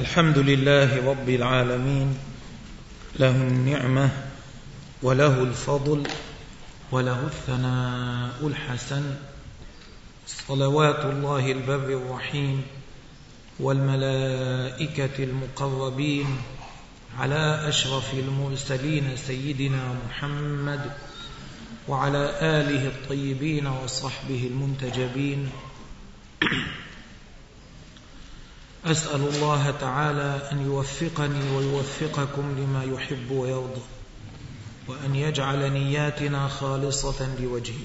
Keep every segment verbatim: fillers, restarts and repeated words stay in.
الحمد لله رب العالمين، له النعمة وله الفضل وله الثناء الحسن، صلوات الله البر الرحيم والملائكة المقربين على أشرف المرسلين سيدنا محمد وعلى آله الطيبين وصحبه المنتجبين. أسأل الله تعالى أن يوفقني ويوفقكم لما يحب ويرضى، وأن يجعل نياتنا خالصة لوجهه.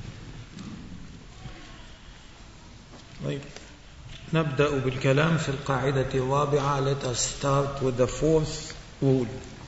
طيب، نبدأ بالكلام في القاعدة الرابعة. Let us start with the fourth rule.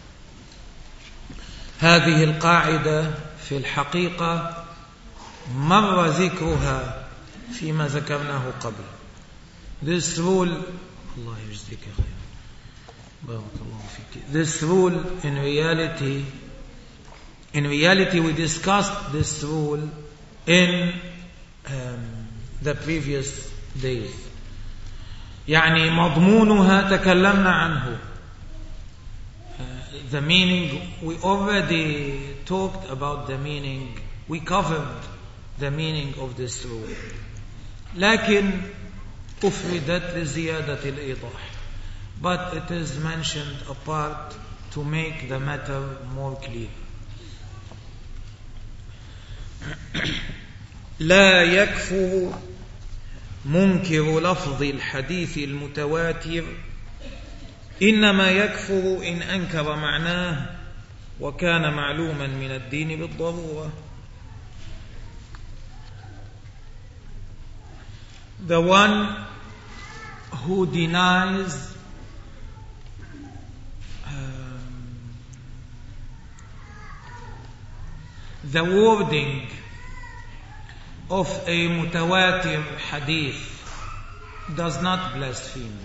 هذه القاعدة في الحقيقة مر ذكرها فيما ذكرناه قبل. This rule, Allah يجزيك خير. بارك الله فيك. This rule, in reality, in reality, we discussed this rule in um, the previous days. يعني مضمونها تكلمنا عنه. Uh, the meaning, we already talked about the meaning. We covered the meaning of this rule. لكن أفردت لزيادة الإيضاح. But it is mentioned apart to make the matter more clear. لا يكفر منكر لفظ الحديث المتواتر، إنما يكفر إن أنكر معناه وكان معلوما من الدين بالضرورة. The one who denies um, the wording of a mutawatir hadith does not blaspheme.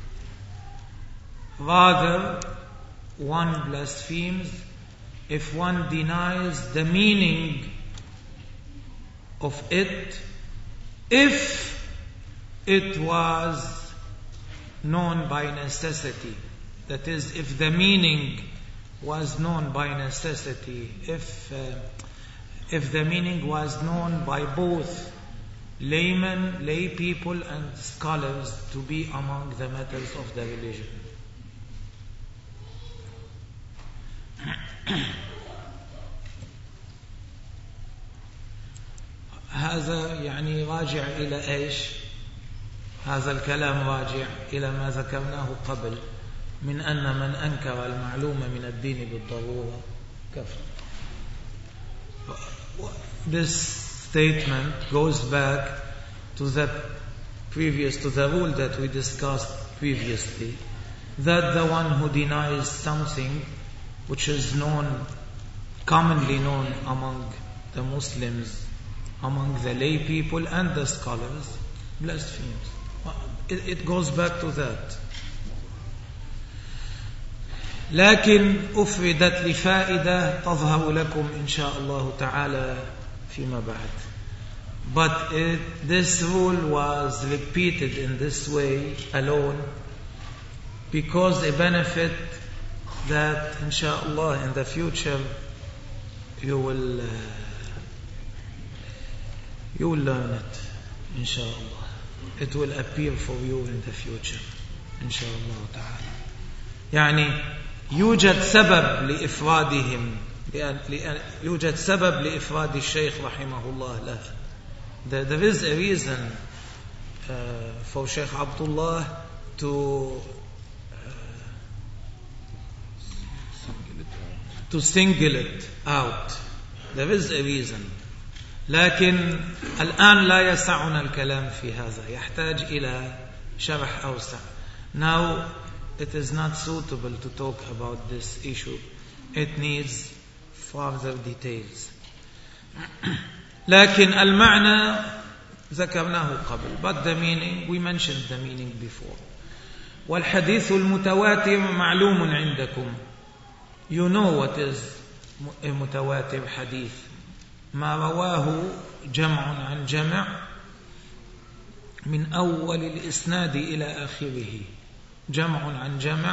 Rather, one blasphemes if one denies the meaning of it, if it was known by necessity. That is, if the meaning was known by necessity, if uh, if the meaning was known by both laymen, lay people and scholars to be among the matters of the religion. هذا يعني راجع إلى إيش؟ هذا الكلام راجع إلى ما ذكرناه قبل من أن من أنكر المعلوم من الدين بالضرورة كفر. This statement goes back to the previous, to the rule that we discussed previously, that the one who denies something which is known, commonly known among the Muslims, among the lay people and the scholars, blasphemes. It, it goes back to that. لكن أفردت لفائدة تظهر لكم إن شاء الله تعالى فيما بعد. But it, this rule was repeated in this way alone because a benefit that inshallah in the future you will uh, you will learn it inshallah. It will appear for you in the future inshallah ta'ala. يعني يوجد سبب لإفرادهم، لأن يوجد سبب لإفراد الشيخ رحمه الله له. There, there is a reason uh, for Sheikh Abdullah to uh, to single it out. There is a reason. لكن الآن لا يسعنا الكلام في هذا، يحتاج إلى شرح أوسع. Now it is not suitable to talk about this issue. It needs further details. لكن المعنى ذكرناه قبل. But the meaning, we mentioned the meaning before. والحديث المتواتر معلوم عندكم. You know what is a mutawatir hadith. ما رواه جمع عن جمع من أول الإسناد إلى آخره جمع عن جمع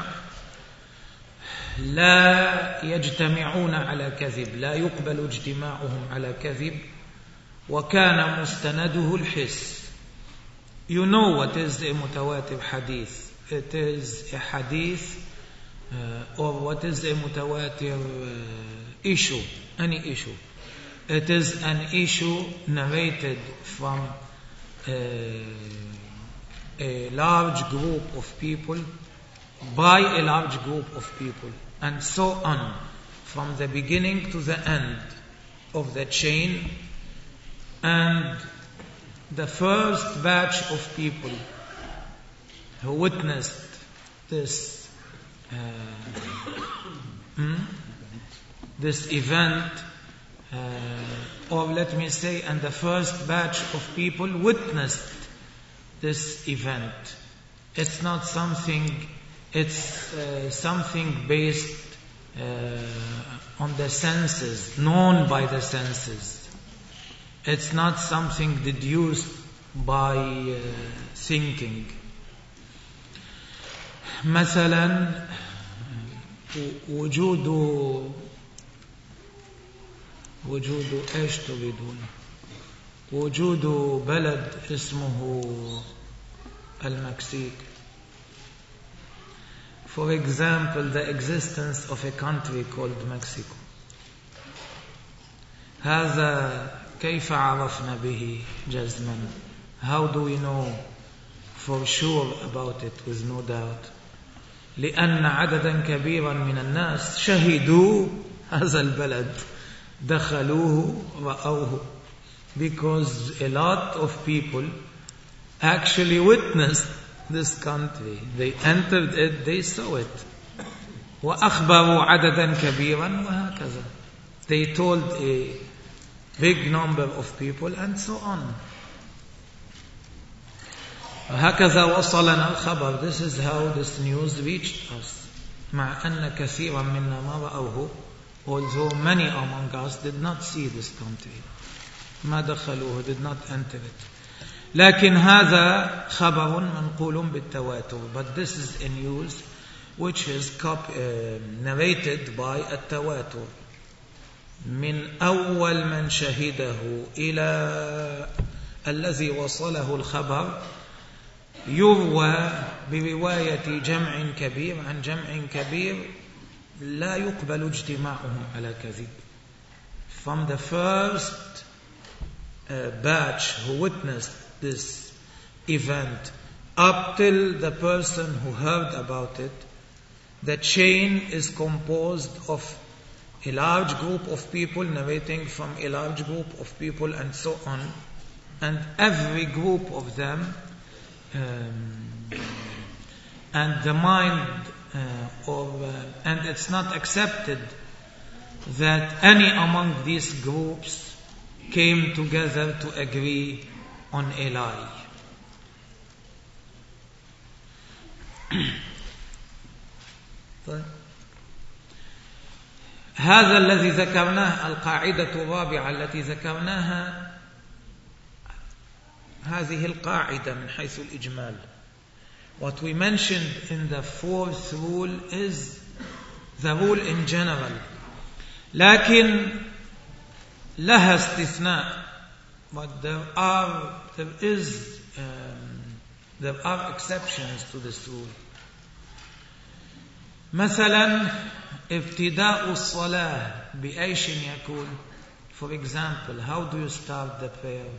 لا يجتمعون على كذب، لا يقبل اجتماعهم على كذب، وكان مستنده الحس. You know what is a mutawatir hadith? It is a hadith uh, or what is a mutawatir uh, issue, any issue. It is an issue narrated from uh, a large group of people by a large group of people, and so on, from the beginning to the end of the chain. And the first batch of people who witnessed this uh, hmm, this event, uh, or let me say, and the first batch of people witnessed this event. It's not something, it's uh, something based uh, on the senses, known by the senses. It's not something deduced by uh, thinking. مثلا وجود وجود ايش تريدون وجود بلد اسمه المكسيك. For example, the existence of a country called Mexico. هذا كيف عرفنا به جزما? How do we know for sure about it with no doubt? لأن عددا كبيرا من الناس شهدوا هذا البلد، دخلوه رأوه. Because a lot of people actually witnessed this country. They entered it, they saw it. وأخبروا عددا كبيرا وهكذا. They told a big number of people and so on. هكذا وصلنا الخبر. This is how this news reached us. مع أن كثيرا منا ما رأوه, although many among us did not see this country. ما دخلوه, did not enter it. لكن هذا خبر منقول بالتواتر. But this is a news which is cop- uh, narrated by التواتر. من أول من شهده إلى الذي وصله الخبر يروى برواية جمع كبير عن جمع كبير لا يقبل اجتماعهم على كذب. From the first uh, batch who witnessed this event up till the person who heard about it, the chain is composed of a large group of people narrating from a large group of people and so on, and every group of them um, and the mind uh, of uh, and it's not accepted that any among these groups came together to agree on a lie. هذا الذي ذكرناه القاعدة الرابعة التي ذكرناها هذه القاعدة من حيث الإجمال. What we mentioned in the fourth rule is the rule in general, لكن لها استثناء. But there are there is um, there are exceptions to this rule. مثلا ابتداء الصلاة بأيش يكون? For example, how do you start the prayer?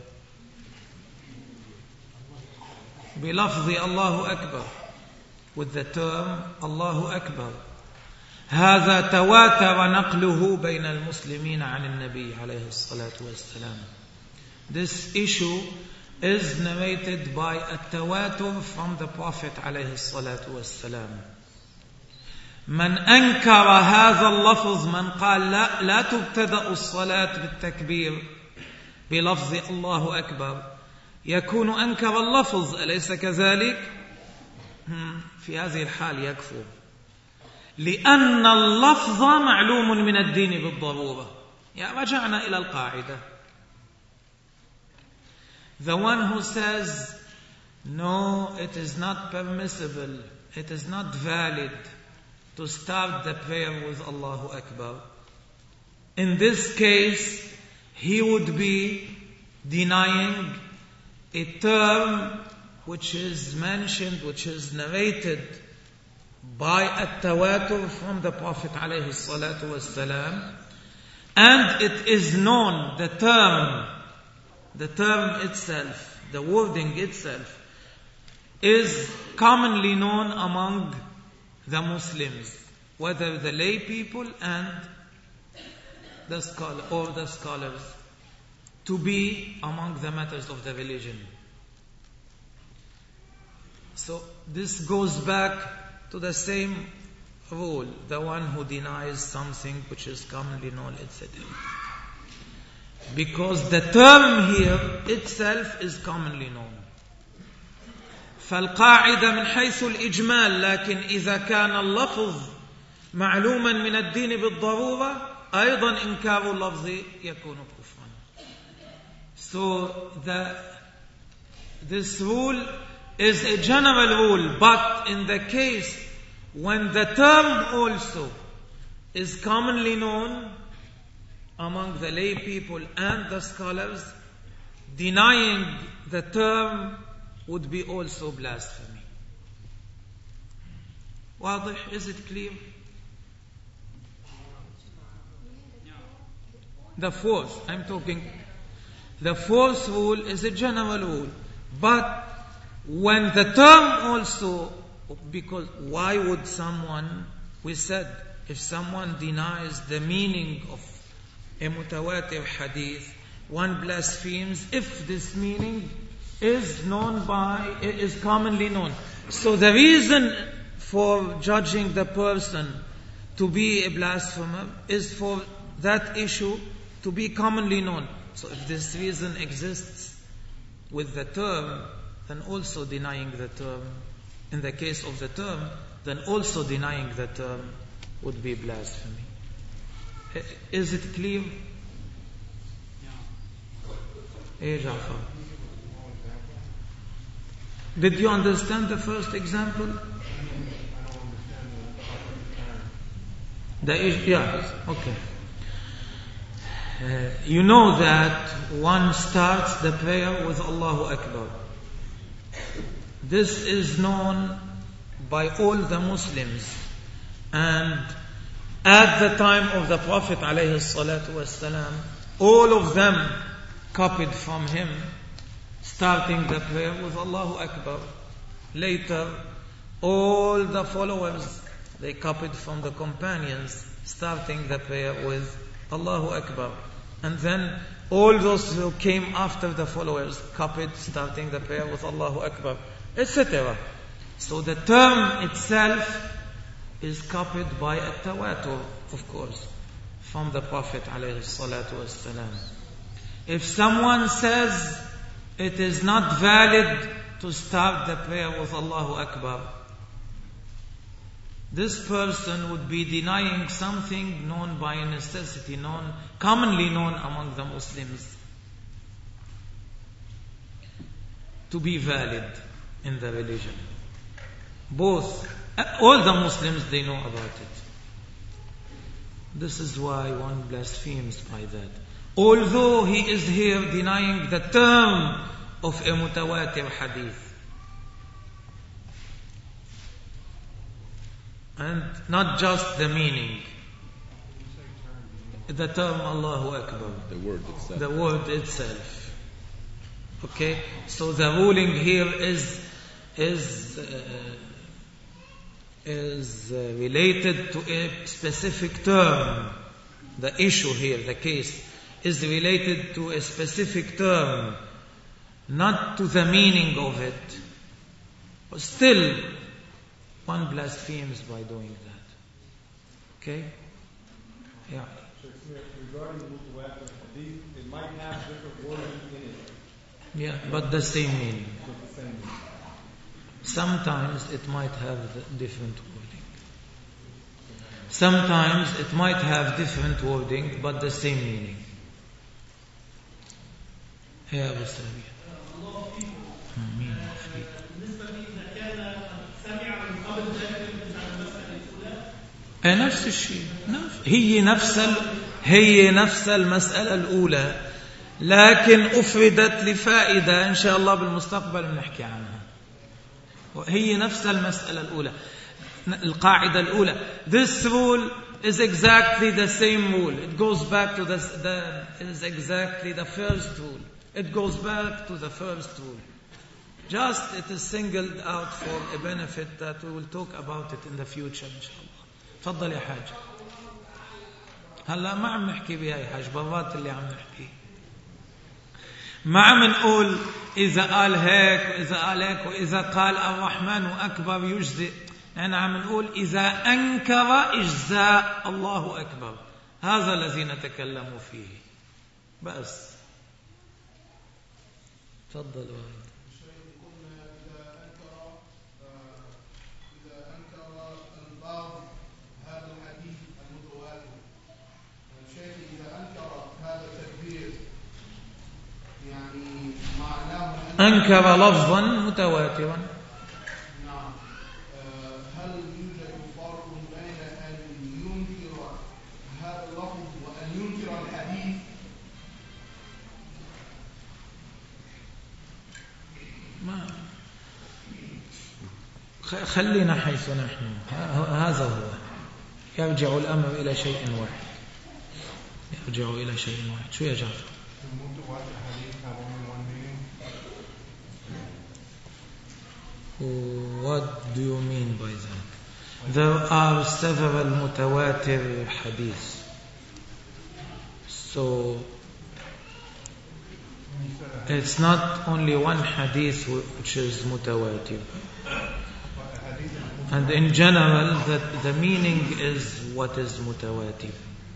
بلفظ الله أكبر, with the term الله أكبر. هذا تواتر نقله بين المسلمين عن النبي عليه الصلاة والسلام. This issue is narrated by التواتر from the Prophet عليه الصلاة والسلام. من أنكر هذا اللفظ, من قال لا, لا تبتدأ الصلاة بالتكبير بلفظ الله أكبر, يكون أنكر اللفظ, أليس كذلك؟ في هذه الحال يكفر, لأن اللفظ معلوم من الدين بالضرورة. يعني رجعنا إلى القاعدة. The one who says no, it is not permissible, it is not valid to start the prayer with Allahu Akbar. In this case, he would be denying a term which is mentioned, which is narrated by at-tawatur from the Prophet alayhi salatu wassalam, and it is known, the term, the term itself, the wording itself, is commonly known among the Muslims, whether the lay people and the scholar or the scholars, to be among the matters of the religion. So this goes back to the same rule, the one who denies something which is commonly known, et cetera. Because the term here itself is commonly known. فالقاعدة من حيث الإجمال، لكن إذا كان اللفظ معلوما من الدين بالضرورة أيضا إنكار اللفظ يكون كفرا. So the, this rule is a general rule, but in the case when the term also is commonly known among the lay people and the scholars, denying the term would be also blasphemy. واضح? Is it clear? The fourth, I'm talking, the fourth rule is a general rule, but when the term also, because why would someone, we said, if someone denies the meaning of a mutawatir hadith, one blasphemes if this meaning is known by, is commonly known. So the reason for judging the person to be a blasphemer is for that issue to be commonly known. So if this reason exists with the term, then also denying the term, in the case of the term, then also denying the term would be blasphemy. Is it clear? Yeah. Jafar. Did you understand the first example? The yeah, okay. Uh, you know that one starts the prayer with Allahu Akbar. This is known by all the Muslims, and at the time of the Prophet alayhi salatu wassalam, all of them copied from him, starting the prayer with Allahu Akbar. Later, all the followers, they copied from the companions, starting the prayer with Allahu Akbar. And then all those who came after the followers copied, starting the prayer with Allahu Akbar, et cetera. So the term itself is copied by at-tawatur, of course, from the Prophet alayhi salatu wassalam. If someone says it is not valid to start the prayer with Allahu Akbar, this person would be denying something known by necessity, known, commonly known among the Muslims, to be valid in the religion. Both, all the Muslims, they know about it. This is why one blasphemes by that. Although he is here denying the term of a mutawatir hadith, and not just the meaning. The term Allahu Akbar. The word itself. The word itself. Okay? So the ruling here is is uh, is uh, related to a specific term. The issue here, the case, is related to a specific term, not to the meaning of it. But still, one blasphemes by doing that. Okay? Yeah. Regarding mutawatir hadith, it might have different wording in it. Yeah, but the same meaning. But the same meaning. Sometimes it might have different wording. Sometimes it might have different wording, but the same meaning. Yeah, Abu Sabi. Ameen. نفس الشيء، هي نفس ال... هي نفس المسألة الأولى، لكن أفردت لفائدة إن شاء الله بالمستقبل بنحكي عنها. هي نفس المسألة الأولى، القاعدة الأولى. This rule is exactly the same rule. It goes back to the, the is exactly the first rule. It goes back to the first rule. Just it is singled out for a benefit that we will talk about it in the future إن شاء الله. تفضل يا حاج. هلا ما عم نحكي بها يا حاج، برات اللي عم نحكي. ما عم نقول إذا قال هيك وإذا قال هيك وإذا قال الرحمن أكبر يجزئ. أنا عم نقول إذا أنكر إجزاء الله أكبر، هذا الذي نتكلم فيه بس. تفضل والد. أنكر لفظا متواترا. نعم. هل يوجد فرق بين أن ينكر هذا اللفظ وأن ينكر الحديث؟ ما خلينا حيث نحن، هذا هو. يرجع الأمر إلى شيء واحد، يرجع إلى شيء واحد. شو يا جعفر؟ What do you mean by that? There are several mutawatir hadiths. So it's not only one hadith which is mutawatir. And in general, the, the meaning is what is mutawatir.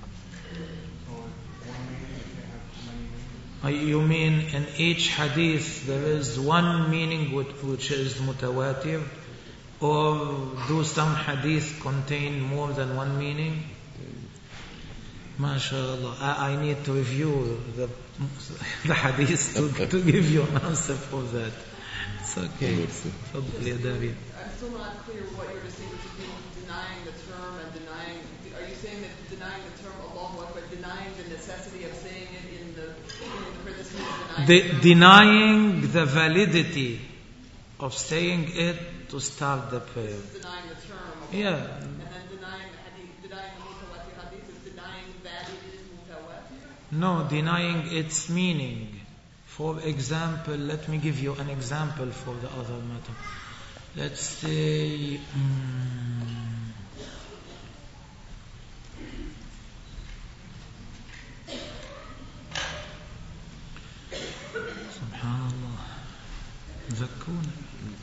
You mean in each hadith there is one meaning which is mutawatir, or do some hadith contain more than one meaning? MashaAllah, I, I need to review the, the hadith to, to give you an answer for that. It's okay. Fadl ya David. I'm still not clear what you're distinguishing between denying the term and denying. Are you saying that denying the term Allahu Akbar, denying the necessity of saying it in the for this means denying, the, denying the validity of saying it to start the prayer? This is denying the term. Okay. Yeah. And then denying the hadith, denying the mutawatir hadith is denying that it is mutawatir. No, denying its meaning. For example, let me give you an example for the other matter. Let's say, um, Subhanallah, ذكونا.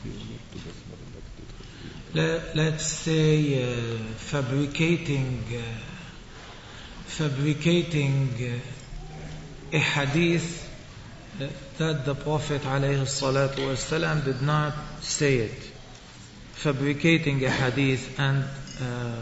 Let's say uh, fabricating, uh, fabricating uh, a hadith that the Prophet alayhi salatu wasalam did not say it, fabricating a hadith and uh,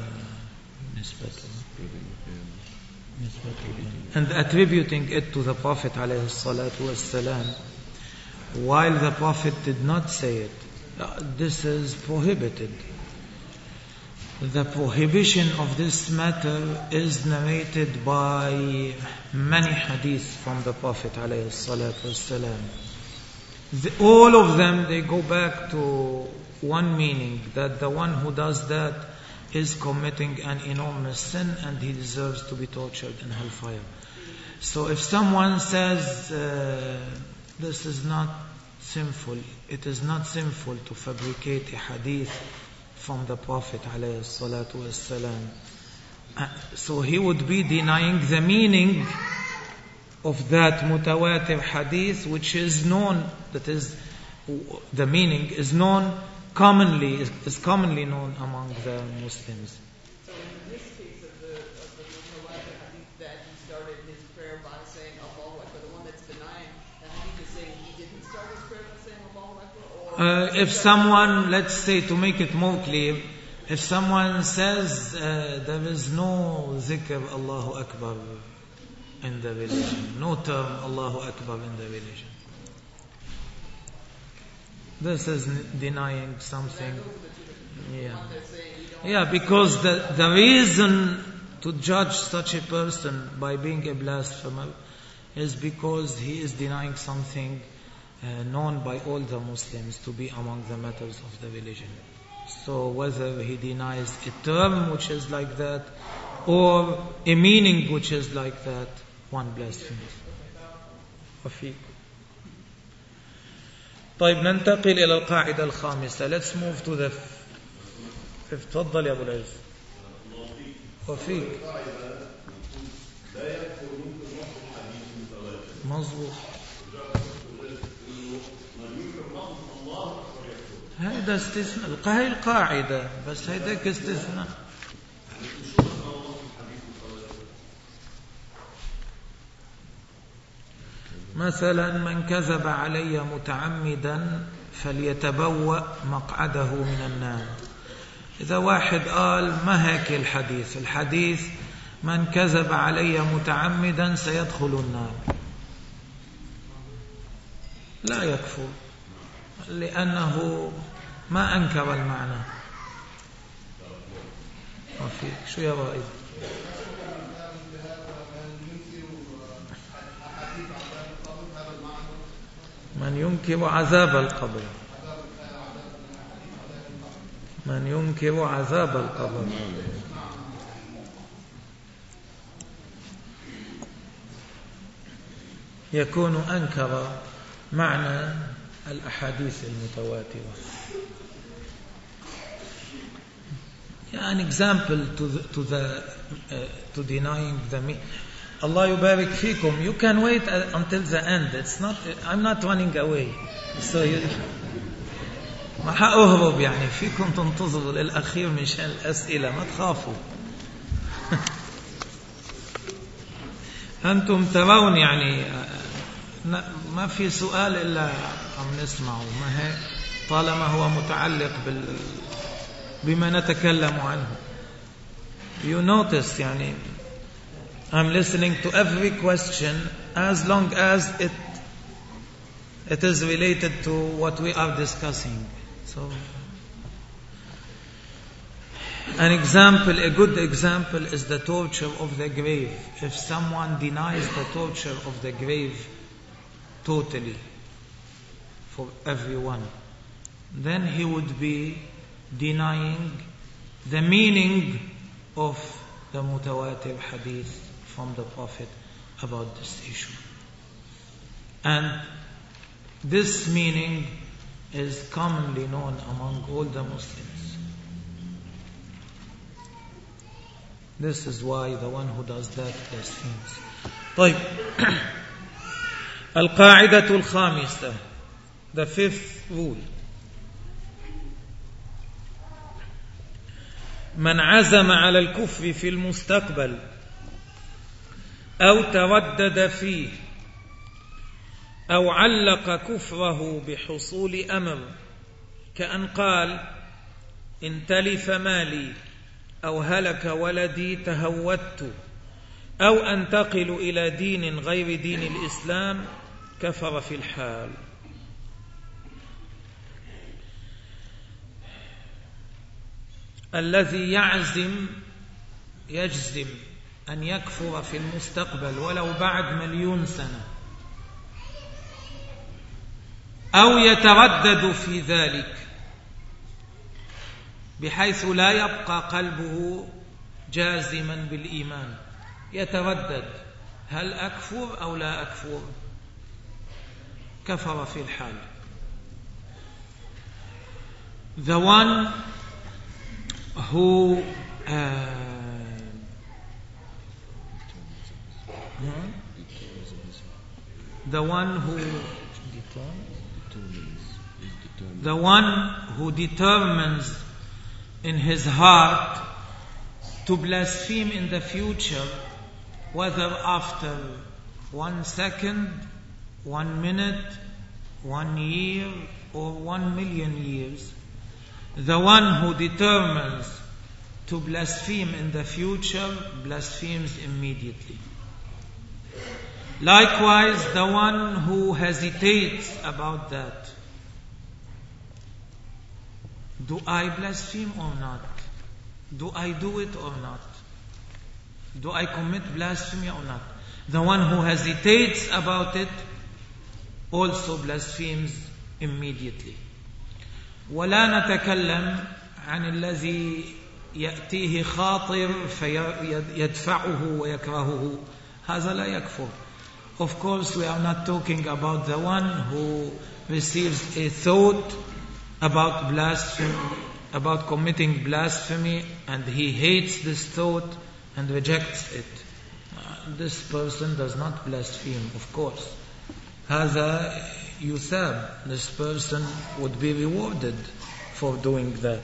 and attributing it to the Prophet alayhi salatu wasalam while the Prophet did not say it. This is prohibited. The prohibition of this matter is narrated by many hadiths from the Prophet alayhi salatu wasalam. All of them, they go back to one meaning, that the one who does that is committing an enormous sin and he deserves to be tortured in hellfire. So if someone says uh, this is not sinful, it is not sinful to fabricate a hadith from the Prophet alayhi salatu wasalam, so he would be denying the meaning of that mutawatir hadith, which is known, that is, the meaning is known commonly, is, is commonly known among the Muslims. So in this case of the, of the mutawatir hadith that he started his prayer by saying Allahu Akbar, the one that's denying, the hadith is saying he didn't start his prayer by saying Allahu Akbar? Or uh, if someone, let's say, to make it more clear, if someone says uh, there is no zikr Allahu Akbar in the religion, no term Allahu Akbar in the religion, this is denying something. Yeah. one that's saying you don't Yeah, because the, the reason to judge such a person by being a blasphemer is because he is denying something uh, known by all the Muslims to be among the matters of the religion. So whether he denies a term which is like that or a meaning which is like that, one blasphemes. وفيك. طيب ننتقل إلى القاعدة الخامسة. Let's move to the fifth. تفضل يا أبو العز. وفيك. مظبوط. هذا استثناء. هاي القاعدة بس هيداك استثناء. مثلا من كذب علي متعمدا فليتبوأ مقعده من النار. إذا واحد قال ما هيك الحديث الحديث من كذب علي متعمدا سيدخل النار، لا يكفر لأنه ما أنكر المعنى. وفيك شو يا رائد؟ من ينكر عذاب القبر. من ينكر عذاب القبر. يكون أنكر معنى الأحاديث المتواترة. An example to the, to the uh, to denying the me- Allah yubarik fikum. You can wait uh, until the end. It's not. I'm not running away. So you, ما حأهرب يعني فيكم تنتظروا للأخير مشان الأسئلة ما تخافوا. أنتم ترون يعني ما في سؤال إلا عم نسمعه ما هيك طالما هو متعلق بال بما نتكلم عنه. You notice يعني I'm listening to every question as long as it it is related to what we are discussing. So an example, a good example is the torture of the grave. If someone denies the torture of the grave totally for everyone, then he would be denying the meaning of the mutawatir hadith from the Prophet about this issue. And this meaning is commonly known among all the Muslims. This is why the one who does that blasphemes. طيب. القاعدة الخامسة. The fifth rule. من عزم على الكفر في المستقبل أو تردد فيه أو علق كفره بحصول أمر كأن قال إن تلف مالي أو هلك ولدي تهودت أو أنتقل إلى دين غير دين الإسلام كفر في الحال. الذي يعزم يجزم أن يكفر في المستقبل ولو بعد مليون سنة أو يتردد في ذلك بحيث لا يبقى قلبه جازما بالإيمان، يتردد هل أكفر أو لا أكفر، كفر في الحال. The one who uh, the one who the one who determines in his heart to blaspheme in the future, whether after one second, one minute, one year, or one million years, the one who determines to blaspheme in the future blasphemes immediately. Likewise, the one who hesitates about that do I blaspheme or not? Do I do it or not? Do I commit blasphemy or not? The one who hesitates about it also blasphemes immediately. ولا نتكلم عن الذي يأتيه خاطر فيدفعه ويكرهه. هذا لا يكفر. Of course, we are not talking about the one who receives a thought about blasphemy, about committing blasphemy, and he hates this thought and rejects it. Uh, this person does not blaspheme, of course. هذا يثاب. This person would be rewarded for doing that.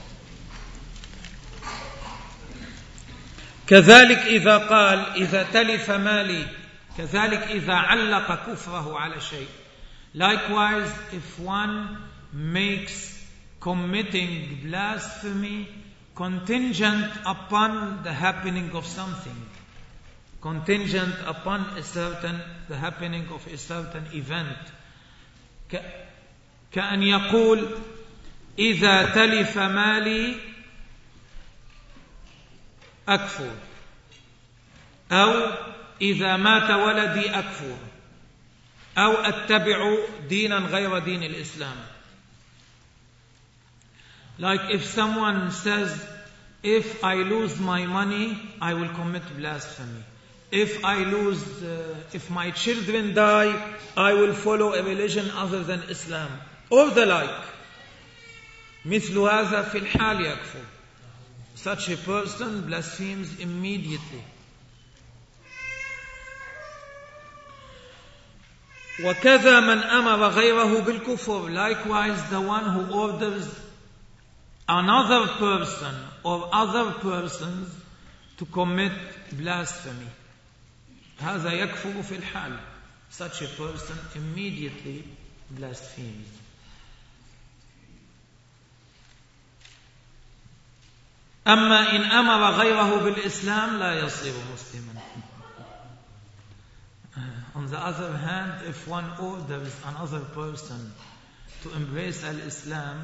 كذلك إذا قال إذا تلف مالي، كذلك إذا علق كفره على شيء. Likewise, if one makes committing blasphemy contingent upon the happening of something, contingent upon a certain, the happening of a certain event, كأن يقول إذا تلف مالي أكفر، أو إذا مات ولدي أكفر، أو أتبع دينا غير دين الإسلام. Like if someone says, if I lose my money, I will commit blasphemy. If I lose, uh, if my children die, I will follow a religion other than Islam, or the like. مثل هذا في الحال يكفر. Such a person blasphemes immediately. وكذا من أمر غيره بالكفر. Likewise, the one who orders another person or other persons to commit blasphemy. هذا يكفر في الحال. Such a person immediately blasphemes. أما إن أمر غيره بالإسلام لا يصير مسلما. On the other hand, if one orders another person to embrace al-Islam,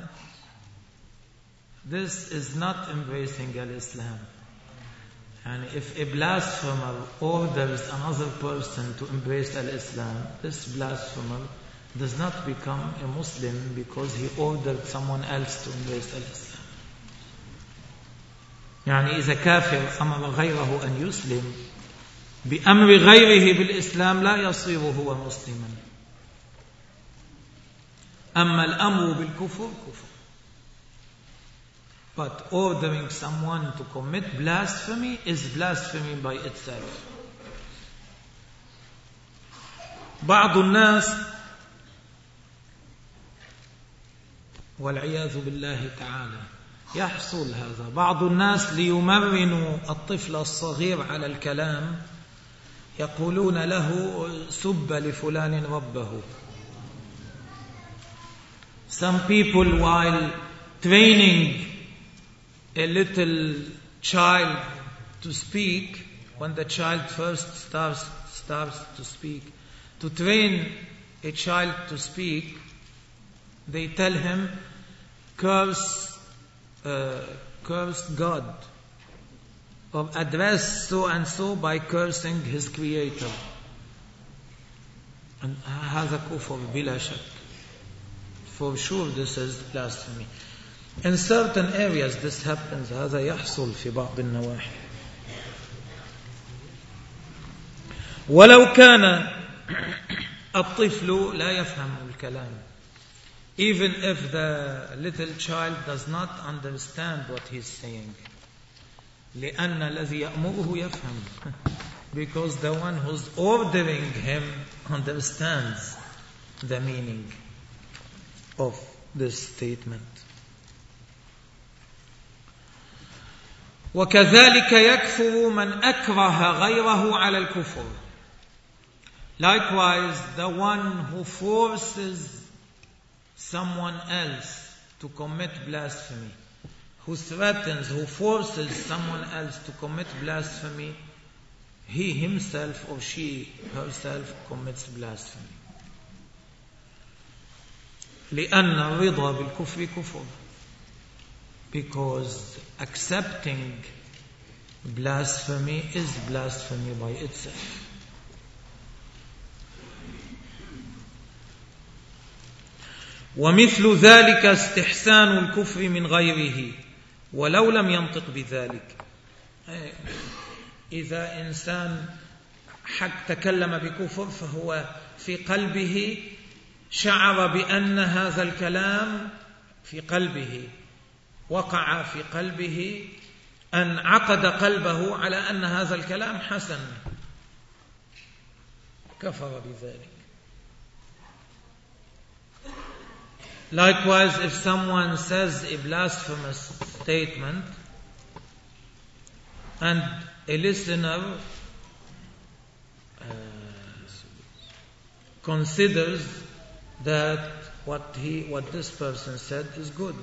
this is not embracing al-Islam. And if a blasphemer orders another person to embrace al-Islam, this blasphemer does not become a Muslim because he ordered someone else to embrace al-Islam. يعني إذا كافر أمر غيره أن يسلم بأمر غيره بالإسلام لا يصير هو مسلما. أما الأمر بالكفر كفر. But ordering someone to commit blasphemy is blasphemy by itself. بعض الناس والعياذ بالله تعالى يحصل هذا. بعض الناس ليمرنوا الطفل الصغير على الكلام يقولون له سب لفلان ربه. Some people, while training a little child to speak, when the child first starts, starts to speak, to train a child to speak, they tell him, curse Uh, curse God, or address so and so by cursing his creator. And هذا كفر بلا شك. For sure this is blasphemy. In certain areas this happens. هذا يحصل في بعض النواحي. ولو كان الطفل لا يفهم الكلام. Even if the little child does not understand what he's saying. لأن الذي يأمره يفهم. Because the one who's ordering him understands the meaning of this statement. وكذلك يكفر من أكره غيره على الكفر. Likewise, the one who forces someone else to commit blasphemy, who threatens, who forces someone else to commit blasphemy, he himself or she herself commits blasphemy. لأن الرضا بالكفر كفر. because accepting blasphemy is blasphemy by itself. ومثل ذلك استحسان الكفر من غيره ولو لم ينطق بذلك. إذا إنسان حق تكلم بكفر فهو في قلبه شعر بأن هذا الكلام في قلبه وقع في قلبه أن عقد قلبه على أن هذا الكلام حسن، كفر بذلك. Likewise, if someone says a blasphemous statement and a listener uh, considers that what he, what this person said is good,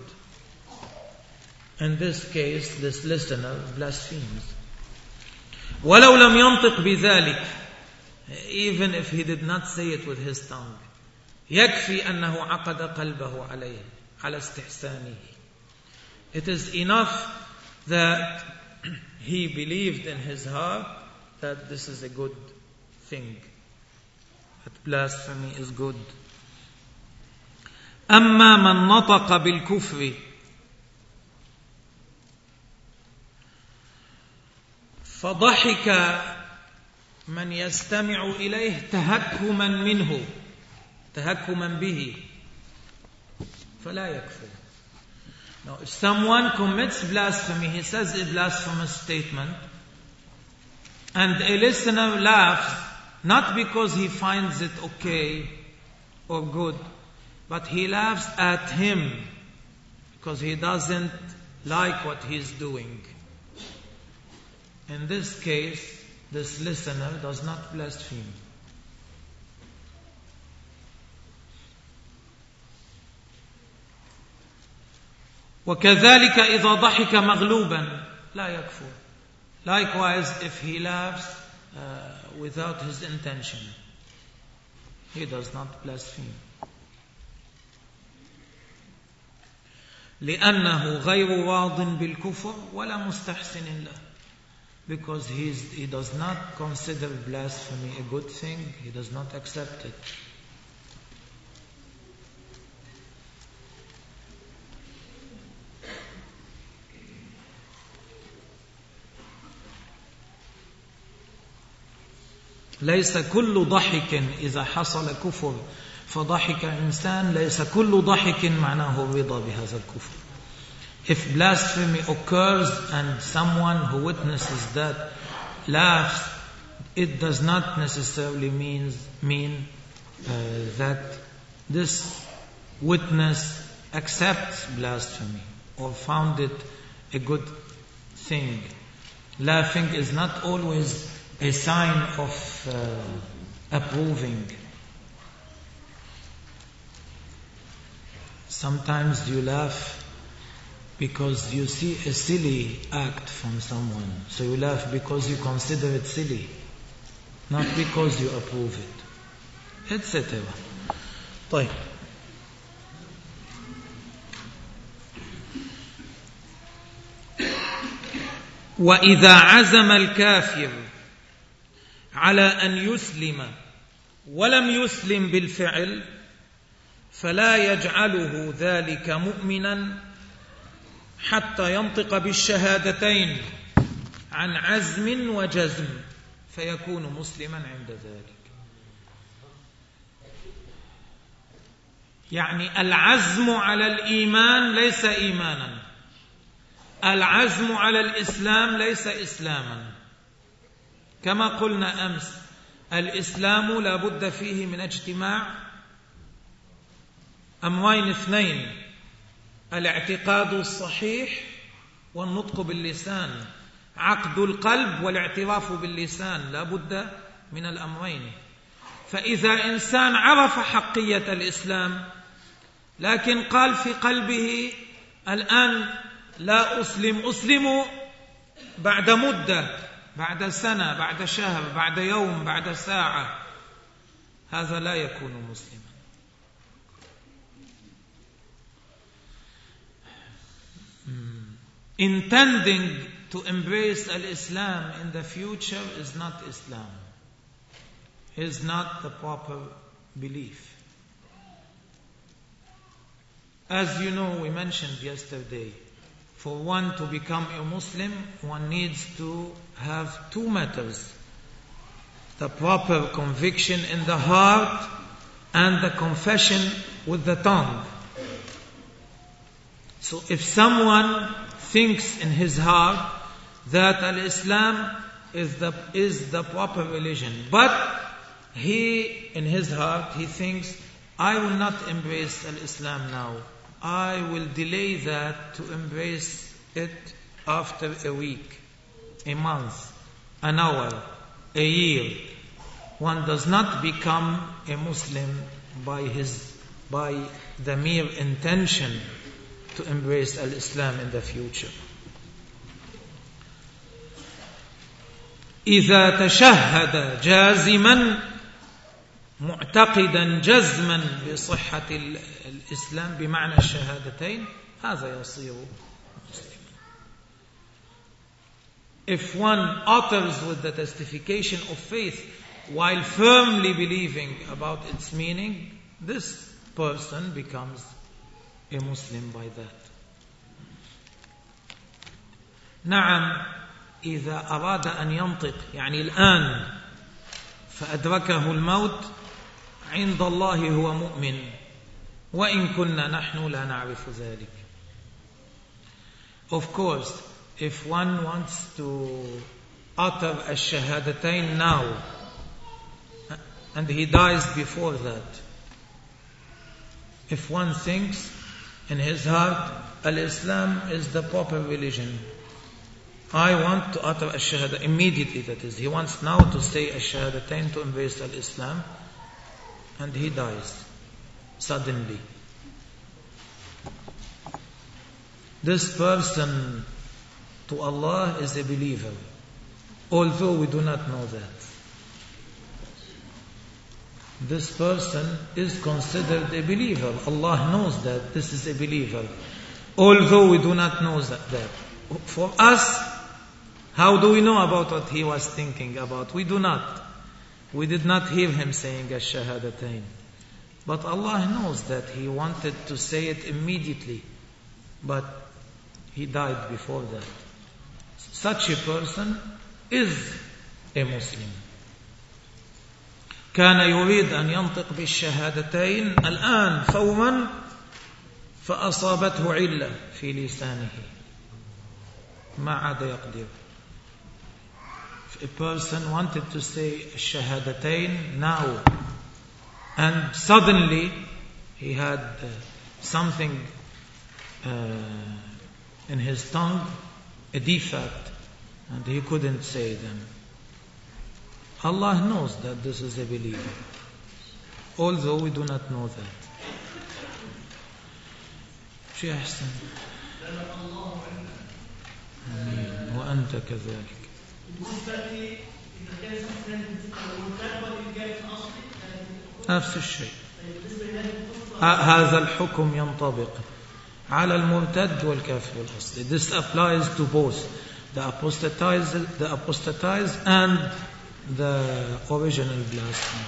in this case, this listener blasphemes. وَلَوْ لَمْ يَنطِقْ بِذَلِكَ, even if he did not say it with his tongue, يكفي أنه عقد قلبه عليه على استحسانه. It is enough that he believed in his heart that this is a good thing, that blasphemy is good. أما من نطق بالكفر فضحك من يستمع إليه تهكما منه تهكما به فلا يكفر. Now, if someone commits blasphemy, he says a blasphemous statement, and a listener laughs, not because he finds it okay or good, but he laughs at him because he doesn't like what he's doing. In this case, this listener does not blaspheme. وكذلك إذا ضحك مغلوبا لا يكفر. Likewise, if he laughs uh, without his intention, he does not blaspheme. لأنه غير راض بالكفر ولا مستحسن له, because he's, he does not consider blasphemy a good thing, he does not accept it. ليس كل ضحك إذا حصل كفر فضحك إنسان ليس كل ضحك معناه الرضا بهذا الكفر. If blasphemy occurs and someone who witnesses that laughs, it does not necessarily means, mean uh, that this witness accepts blasphemy or found it a good thing. Laughing is not always a sign of uh, approving. Sometimes you laugh because you see a silly act from someone. So you laugh because you consider it silly, not because you approve it, et cetera. طيب. وإذا عزم الكافر على أن يسلم ولم يسلم بالفعل فلا يجعله ذلك مؤمنا حتى ينطق بالشهادتين عن عزم وجزم فيكون مسلما عند ذلك. يعني العزم على الإيمان ليس إيمانا، العزم على الإسلام ليس إسلاما. كما قلنا أمس، الإسلام لا بد فيه من اجتماع أمرين اثنين: الاعتقاد الصحيح والنطق باللسان، عقد القلب والاعتراف باللسان، لا بد من الأمرين. فإذا إنسان عرف حقية الإسلام لكن قال في قلبه الآن لا أسلم، أسلم بعد مدة، بعد سنة، بعد شهر، بعد يوم، بعد ساعة، هذا لا يكون مسلما. Hmm. intending to embrace al-Islam in the future is not Islam, is not the proper belief. As you know, we mentioned yesterday, for one to become a Muslim, one needs to have two matters: the proper conviction in the heart and the confession with the tongue. So if someone thinks in his heart that al-Islam is the, is the proper religion, but he, in his heart, he thinks, I will not embrace al-Islam now. I will delay that to embrace it after a week, a month, an hour, a year. One does not become a Muslim by his, by the mere intention to embrace al-Islam in the future. إذا تشهد جازما معتقدا جزما بصحة الإسلام بمعنى الشهادتين هذا يصير مسلما. If one utters with the testification of faith while firmly believing about its meaning, this person becomes a Muslim by that. نعم إذا أراد أن ينطق يعني الآن فأدركه الموت عند الله هو مؤمن وإن كنا نحن لا نعرف ذلك. Of course, if one wants to utter الشهادتين now and he dies before that, if one thinks in his heart al-Islam is the proper religion, I want to utter al-shahada immediately, that is, he wants now to say al-shahadatain to embrace al-Islam, and he dies suddenly. This person to Allah is a believer, although we do not know that. This person is considered a believer. Allah knows that this is a believer, although we do not know that. For us, how do we know about what he was thinking about? We do not. We did not hear him saying ash-shahadatain. But Allah knows that he wanted to say it immediately, but he died before that. Such a person is a Muslim. كان يريد أن ينطق بالشهادتين الآن فورا فأصابته علة في لسانه ما عاد يقدر. A person wanted to say shahadatain now, and suddenly he had uh, something uh, in his tongue, a defect, and he couldn't say them. Allah knows that this is a believer, although we do not know that. شيء أحسن. آمين وأنت كذلك. نفس الشيء. هذا الحكم ينطبق على المرتد والكافر الأصلي. This applies to both the apostatized, the apostatized and the original blasphemy.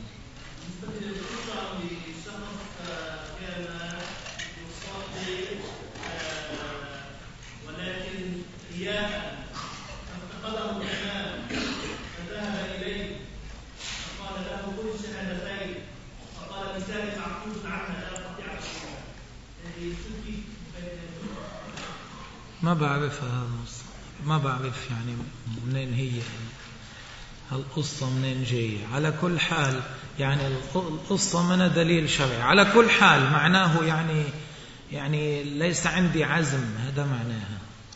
ما بعرف هذا النص، ما بعرف يعني منين هي القصة منين جاية. على كل حال يعني القصة من دليل شرعي. على كل حال معناه يعني يعني ليس عندي عزم، هذا معناها.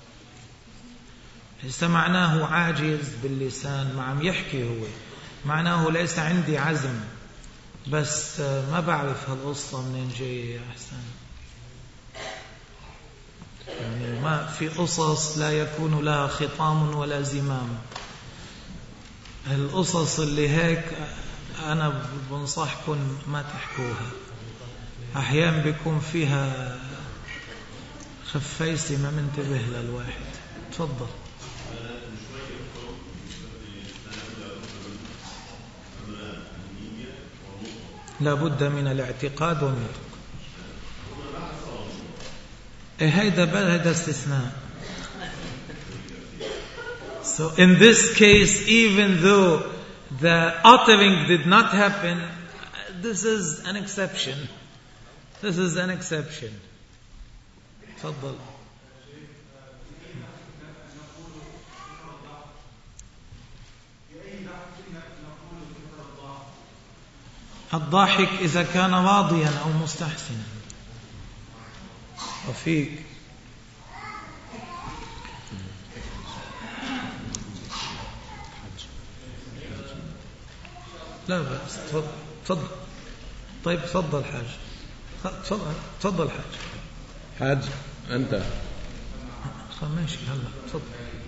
ليس معناه عاجز باللسان، ما عم يحكي هو، معناه ليس عندي عزم، بس ما بعرف هالقصة منين جاية يا أحسن. يعني ما في قصص لا يكون لها خطام ولا زمام. القصص اللي هيك أنا بنصحكم ما تحكوها. أحيانا بيكون فيها خفيسي ما منتبه للواحد. تفضل. لا بد من الاعتقاد والنطق. إيه هيدا هيدا استثناء. So in this case, even though the uttering did not happen, this is an exception. This is an exception. تفضل. الضاحك إذا كان راضيا أو مستحسنا. وفيك لا بأس. تفضل. طيب تفضل حاج. تفضل تفضل حاج. حاج أنت. ماشي هلا تفضل.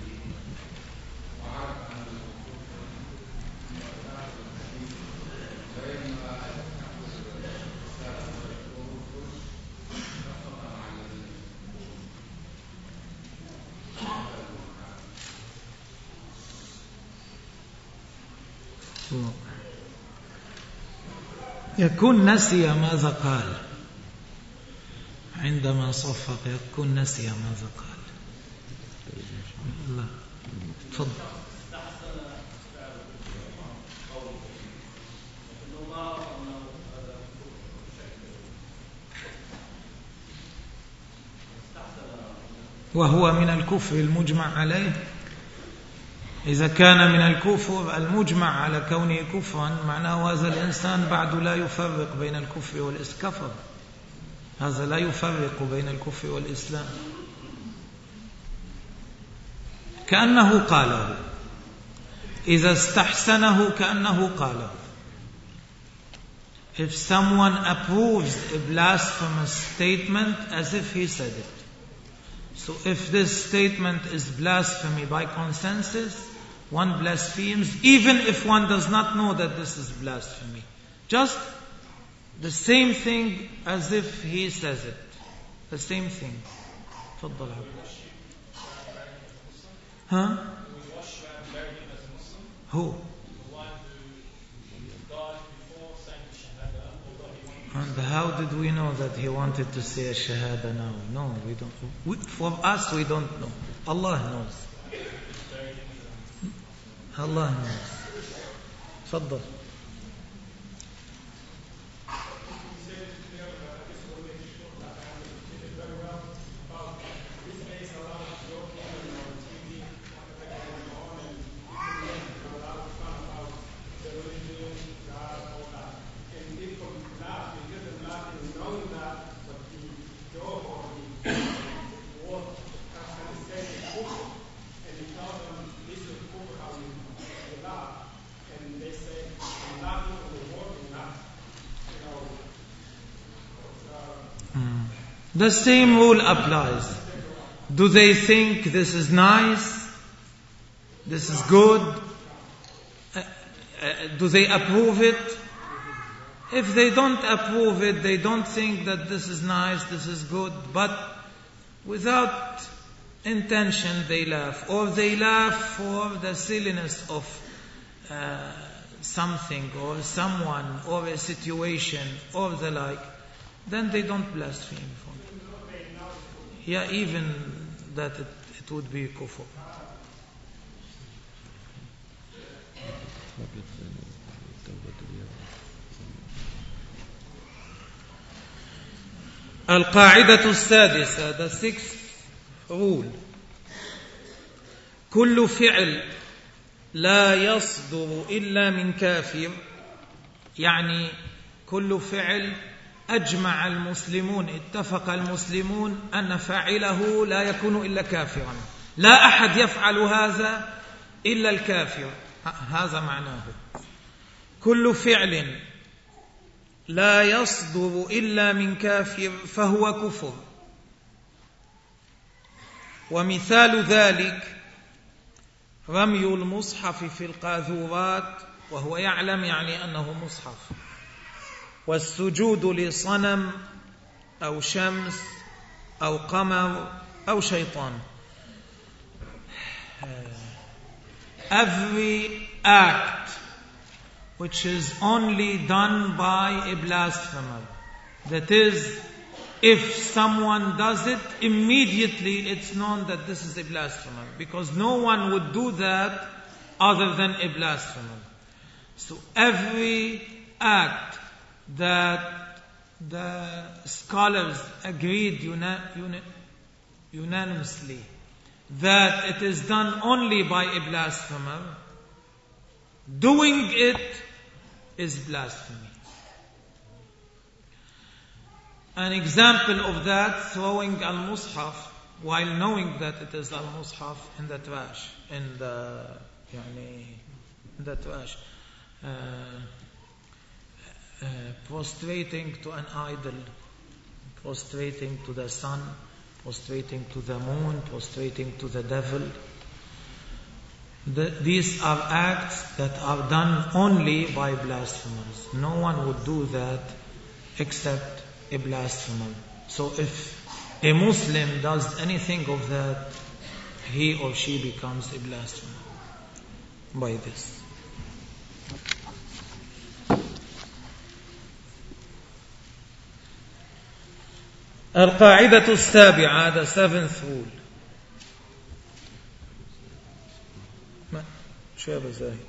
يكون نسي ماذا قال عندما صفق، يكون نسي ماذا قال. لا تفضل. وهو من الكفر المجمع عليه. إذا كان من الكفر المجمع على كونه كفرا، معناه هذا الإنسان بعد لا يفرق بين الكفر والإسكفر. هذا لا يفرق بين الكفر والإسلام، كأنه قاله. إذا استحسنه كأنه قاله. If someone approves a blasphemous statement, as if he said it. So if this statement is blasphemy by consensus, one blasphemes, even if one does not know that this is blasphemy. Just the same thing as if he says it. The same thing. تفضل. Huh? Who? And how did we know that he wanted to say a shahada now? No, we don't. We, for us, we don't know. Allah knows. Allah knows. تفضل. The same rule applies. Do they think this is nice? This is good? Uh, uh, do they approve it? If they don't approve it, they don't think that this is nice, this is good, but without intention they laugh, or they laugh for the silliness of uh, something or someone or a situation or the like, then they don't blaspheme for it. Yeah, even that it, it would be kufr. القاعدة السادسة, the sixth rule. كل فعل لا يصدر إلا من كافر, يعني كل فعل أجمع المسلمون, اتفق المسلمون أن فاعله لا يكون إلا كافرا. لا أحد يفعل هذا إلا الكافر. هذا معناه. كل فعل لا يصدر إلا من كافر فهو كفر. ومثال ذلك رمي المصحف في القاذورات وهو يعلم يعني أنه مصحف, والسجود لصنم أو شمس أو قمر أو شيطان. Every act which is only done by a blasphemer, that is, if someone does it, immediately it's known that this is a blasphemer, because no one would do that other than a blasphemer. So every act that the scholars agreed una- uni- unanimously that it is done only by a blasphemer, doing it is blasphemy. An example of that, throwing al-mushaf while knowing that it is al-mushaf in the trash, in the, yani, in the trash. Uh, uh, prostrating to an idol, prostrating to the sun, prostrating to the moon, prostrating to the devil. The, these are acts that are done only by blasphemers. No one would do that except a blasphemer. So if a Muslim does anything of that, he or she becomes a blasphemer by this. القاعدة السابعة, the seventh rule. ما شو يا بزاهد؟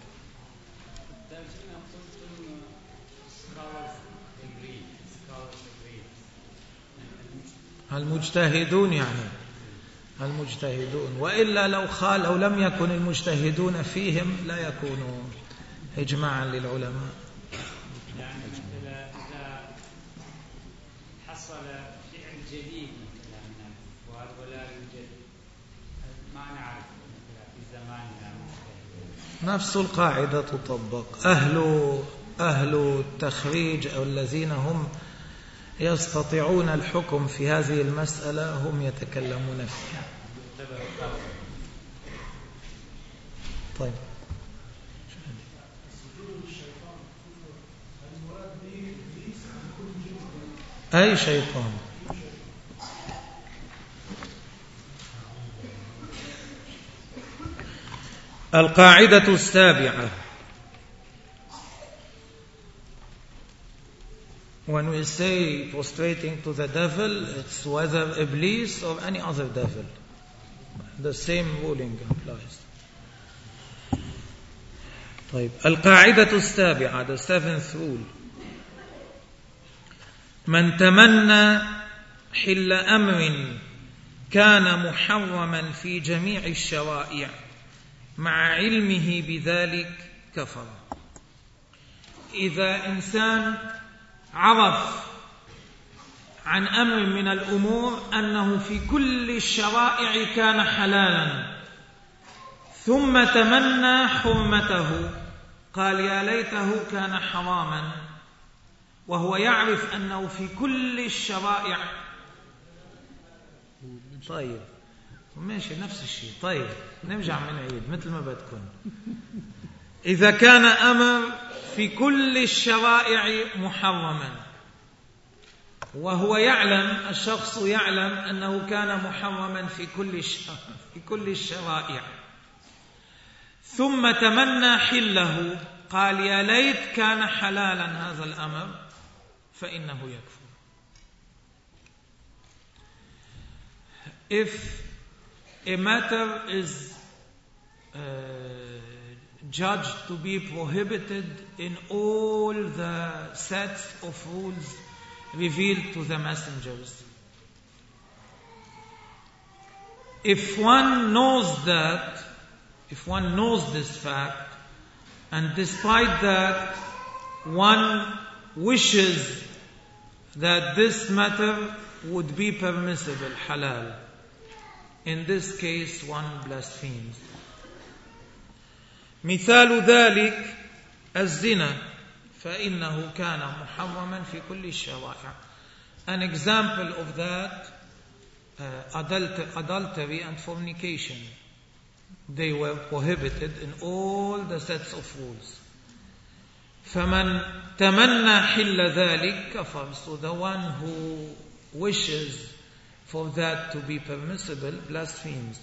المجتهدون يعني المجتهدون، وإلا لو خال أو لم يكن المجتهدون فيهم لا يكونوا إجماعا للعلماء. يعني إذا حصل فعل جديد مثلا من الكفار ولا يوجد ما نعرف مثلا في زماننا مجتهدون، نفس القاعدة تطبق. أهل أهل التخريج أو الذين هم يستطيعون الحكم في هذه المسألة هم يتكلمون فيها. طيب، أي شيطان؟ القاعدة السابعة. When we say prostrating to the devil, it's whether Iblis or any other devil. The same ruling applies. طيب، القاعدة السابعة, the seventh rule. من تمنى حل أمر كان محرما في جميع الشرائع مع علمه بذلك كفر. إذا إنسان عرف عن أمر من الأمور أنه في كل الشرائع كان حلالا، ثم تمنى حرمته، قال يا ليته كان حراما، وهو يعرف أنه في كل الشرائع. طيب ماشي نفس الشيء. طيب نرجع من عيد مثل ما بدكم. إذا كان أمر في كل الشرائع محرما، وهو يعلم، الشخص يعلم أنه كان محرما في كل في كل الشرائع، ثم تمنى حله، قال يا ليت كان حلالا هذا الأمر، فإنه يكفر. If a matter is uh, judged to be prohibited in all the sets of rules revealed to the messengers, if one knows that, if one knows this fact, and despite that one wishes that this matter would be permissible, halal, in this case one blasphemes. مثال ذلك الزنا فإنه كان محرما في كل الشرائع. An example of that, uh, adulter- adultery and fornication, they were prohibited in all the sets of rules. فمن تمنى حل ذلك كفر. So the one who wishes for that to be permissible, blasphemes.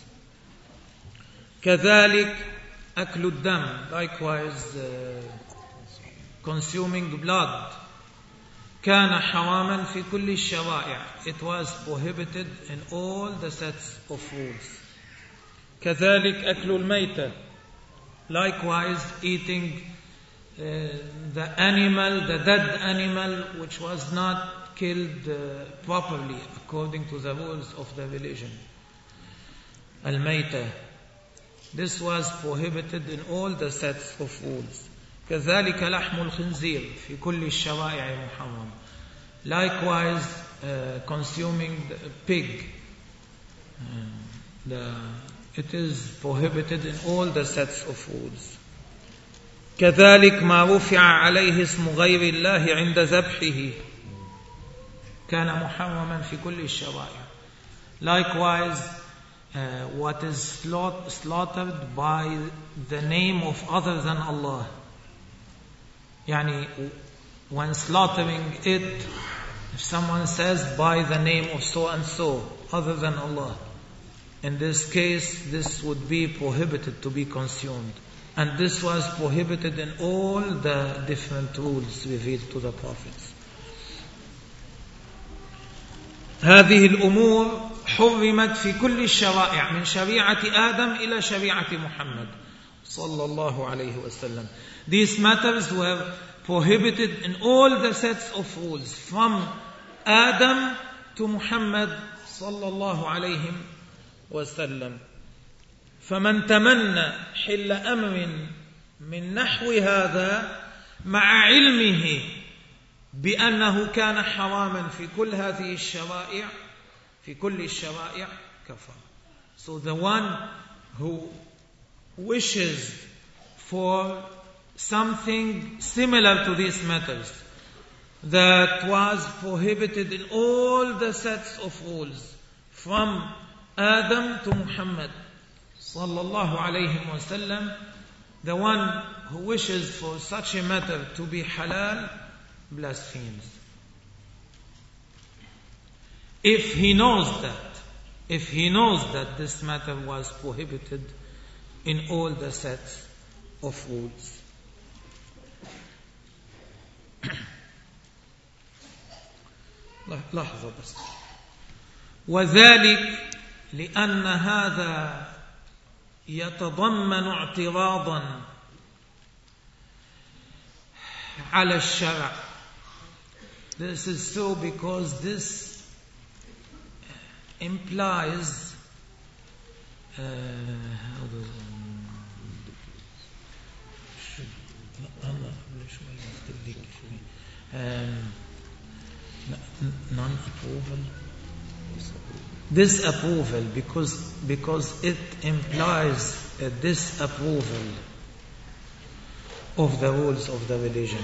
كذلك أكل الدم, likewise uh, consuming blood. كان حراما في كل الشرائع, it was prohibited in all the sets of rules. كذلك أكل الميتة, likewise eating uh, the animal, the dead animal which was not killed uh, properly according to the rules of the religion. الميتة, this was prohibited in all the sets of rules. كذلك لحم الخنزير في كل الشرائع محرم. Likewise uh, consuming the pig, uh, the, it is prohibited in all the sets of rules. كذلك ما رفع عليه اسم غير الله عند ذبحه كان محرما في كل الشرائع. Likewise uh, what is slaughtered by the name of other than Allah, يعني when slaughtering it, if someone says by the name of so and so other than Allah, in this case this would be prohibited to be consumed, and this was prohibited in all the different rules revealed to the prophets. هذه الأمور حرمت في كل الشرائع من شريعة آدم إلى شريعة محمد صلى الله عليه وسلم. These matters were prohibited in all the sets of rules from Adam to Muhammad صلى الله عليه وسلم. فمن تمنى حل أمر من نحو هذا مع علمه بأنه كان حراما في كل هذه الشرائع في كل الشرائع كفر. So the one who wishes for something similar to these matters that was prohibited in all the sets of rules from Adam to Muhammad sallallahu alayhi wa sallam, the one who wishes for such a matter to be halal blasphemes. If he knows that, if he knows that this matter was prohibited in all the sets of rules. لحظة بس. وذلك لأن هذا يتضمن اعتراضا على الشرع. This is so because this implies uh, how does um, non-approval. Disapproval, because because it implies a disapproval of the rules of the religion.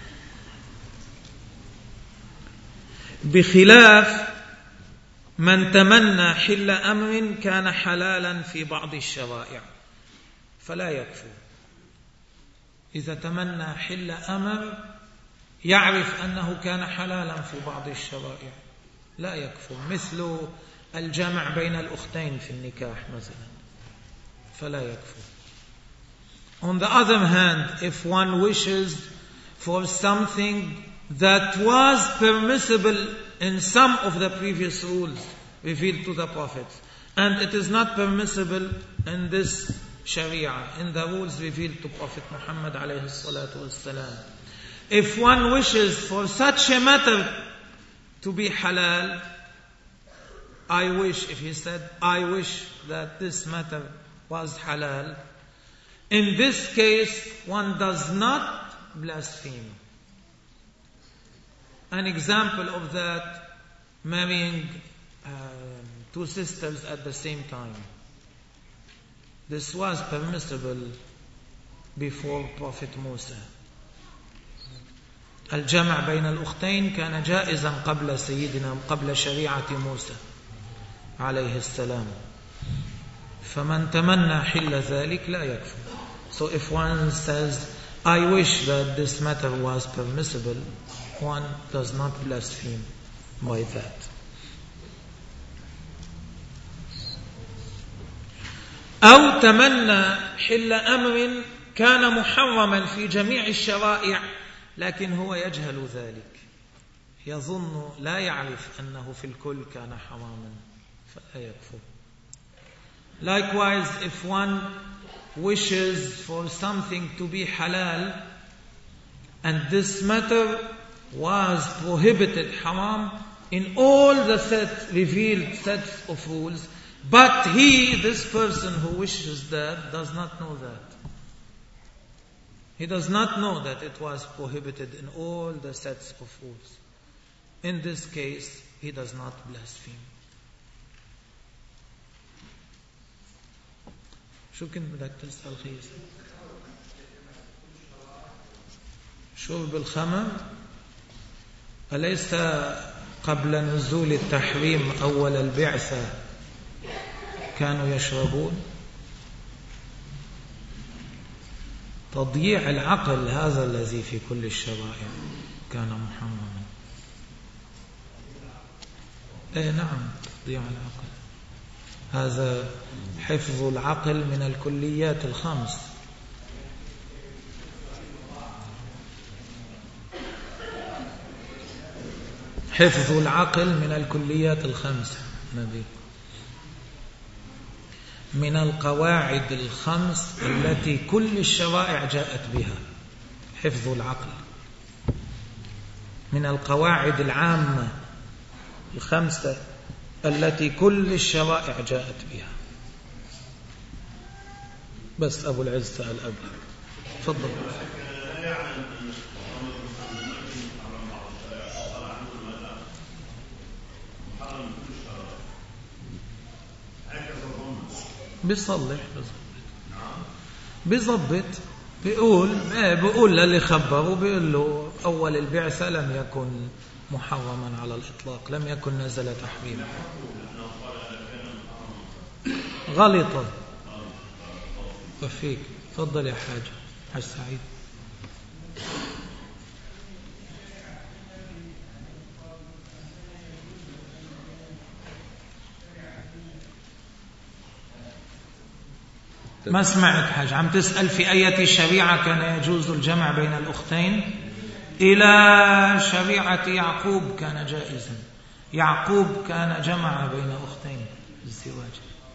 بخلاف من تمنى حل أمر كان حلالا في بعض الشرائع فلا يكفر. إذا تمنى حل أمر يعرف أنه كان حلالا في بعض الشرائع لا يكفر، مثل الجمع بين الأختين في النكاح مثلا فلا يكفر. On the other hand, if one wishes for something that was permissible in some of the previous rules revealed to the prophets, and it is not permissible in this Sharia, in the rules revealed to Prophet Muhammad alayhi salatu wassalam, if one wishes for such a matter to be halal, I wish, if he said, I wish that this matter was halal, in this case, one does not blaspheme. An example of that, marrying uh, two sisters at the same time. This was permissible before Prophet Musa. الجمع بين الأختين كان جائزا قبل سيدنا قبل شريعة موسى عليه السلام. فمن تمنى حل ذلك لا يكفر. So if one says, I wish that this matter was permissible, one does not blaspheme by that. أو تمنى حل أمر كان محرما في جميع الشرائع لكن هو يجهل ذلك، يظن لا يعرف أنه في الكل كان حراما فلا يكفر. Likewise, if one wishes for something to be halal and this matter was prohibited haram in all the set, revealed sets of rules, but he, this person who wishes that, does not know that. He does not know that it was prohibited in all the sets of rules. In this case, he does not blaspheme. شو كنت بدك تسأل خيس؟ شرب الخمر أليس قبل نزول التحريم أول البعثة كانوا يشربون؟ تضييع العقل هذا الذي في كل الشرائع كان محرما. ايه نعم، تضييع العقل هذا حفظ العقل من الكليات الخمس. حفظ العقل من الكليات الخمس نبي من القواعد الخمس التي كل الشرائع جاءت بها. حفظ العقل من القواعد العامة الخمسة التي كل الشرائع جاءت بها. بس أبو العز سأل قبلك، تفضل. بيصلح بيظبط بيقول بيقول للي خبره، بيقول له أول البعثة لم يكن محرما على الإطلاق، لم يكن نزل تحريما. غلطة وفيك. تفضل يا حاج حاج سعيد. ما سمعت حاج، عم تسأل في أية شريعة كان يجوز الجمع بين الأختين؟ إلى شريعة يعقوب كان جائزا. يعقوب كان جمع بين أختين الزواج.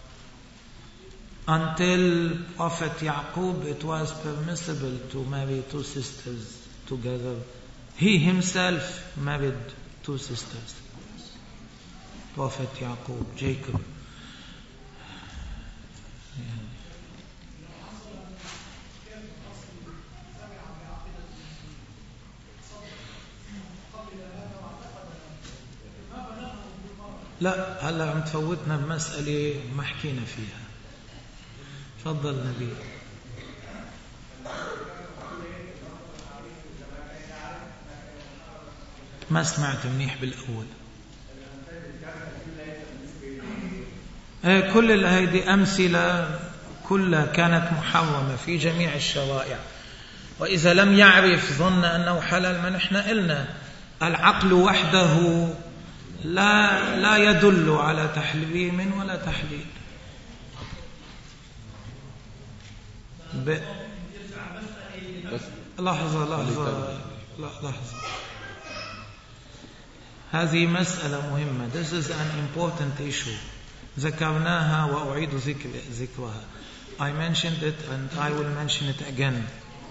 Until Prophet Yaqub it was permissible to marry two sisters together. He himself married two sisters. Prophet Yaqub, Jacob. Yeah. لا هلا عم تفوتنا بمسألة ما حكينا فيها. تفضل نبي. ما سمعت منيح بالأول. ايه كل هذه أمثلة كلها كانت محرمة في جميع الشرائع، وإذا لم يعرف ظن أنه حلال. ما نحن قلنا العقل وحده لا لا يدل على تحريم ولا تحليل. ب... لحظة لحظة لحظة هذه مسألة مهمة. This is an important issue. ذكرناها وأعيد ذكر ذكرها. I mentioned it and I will mention it again.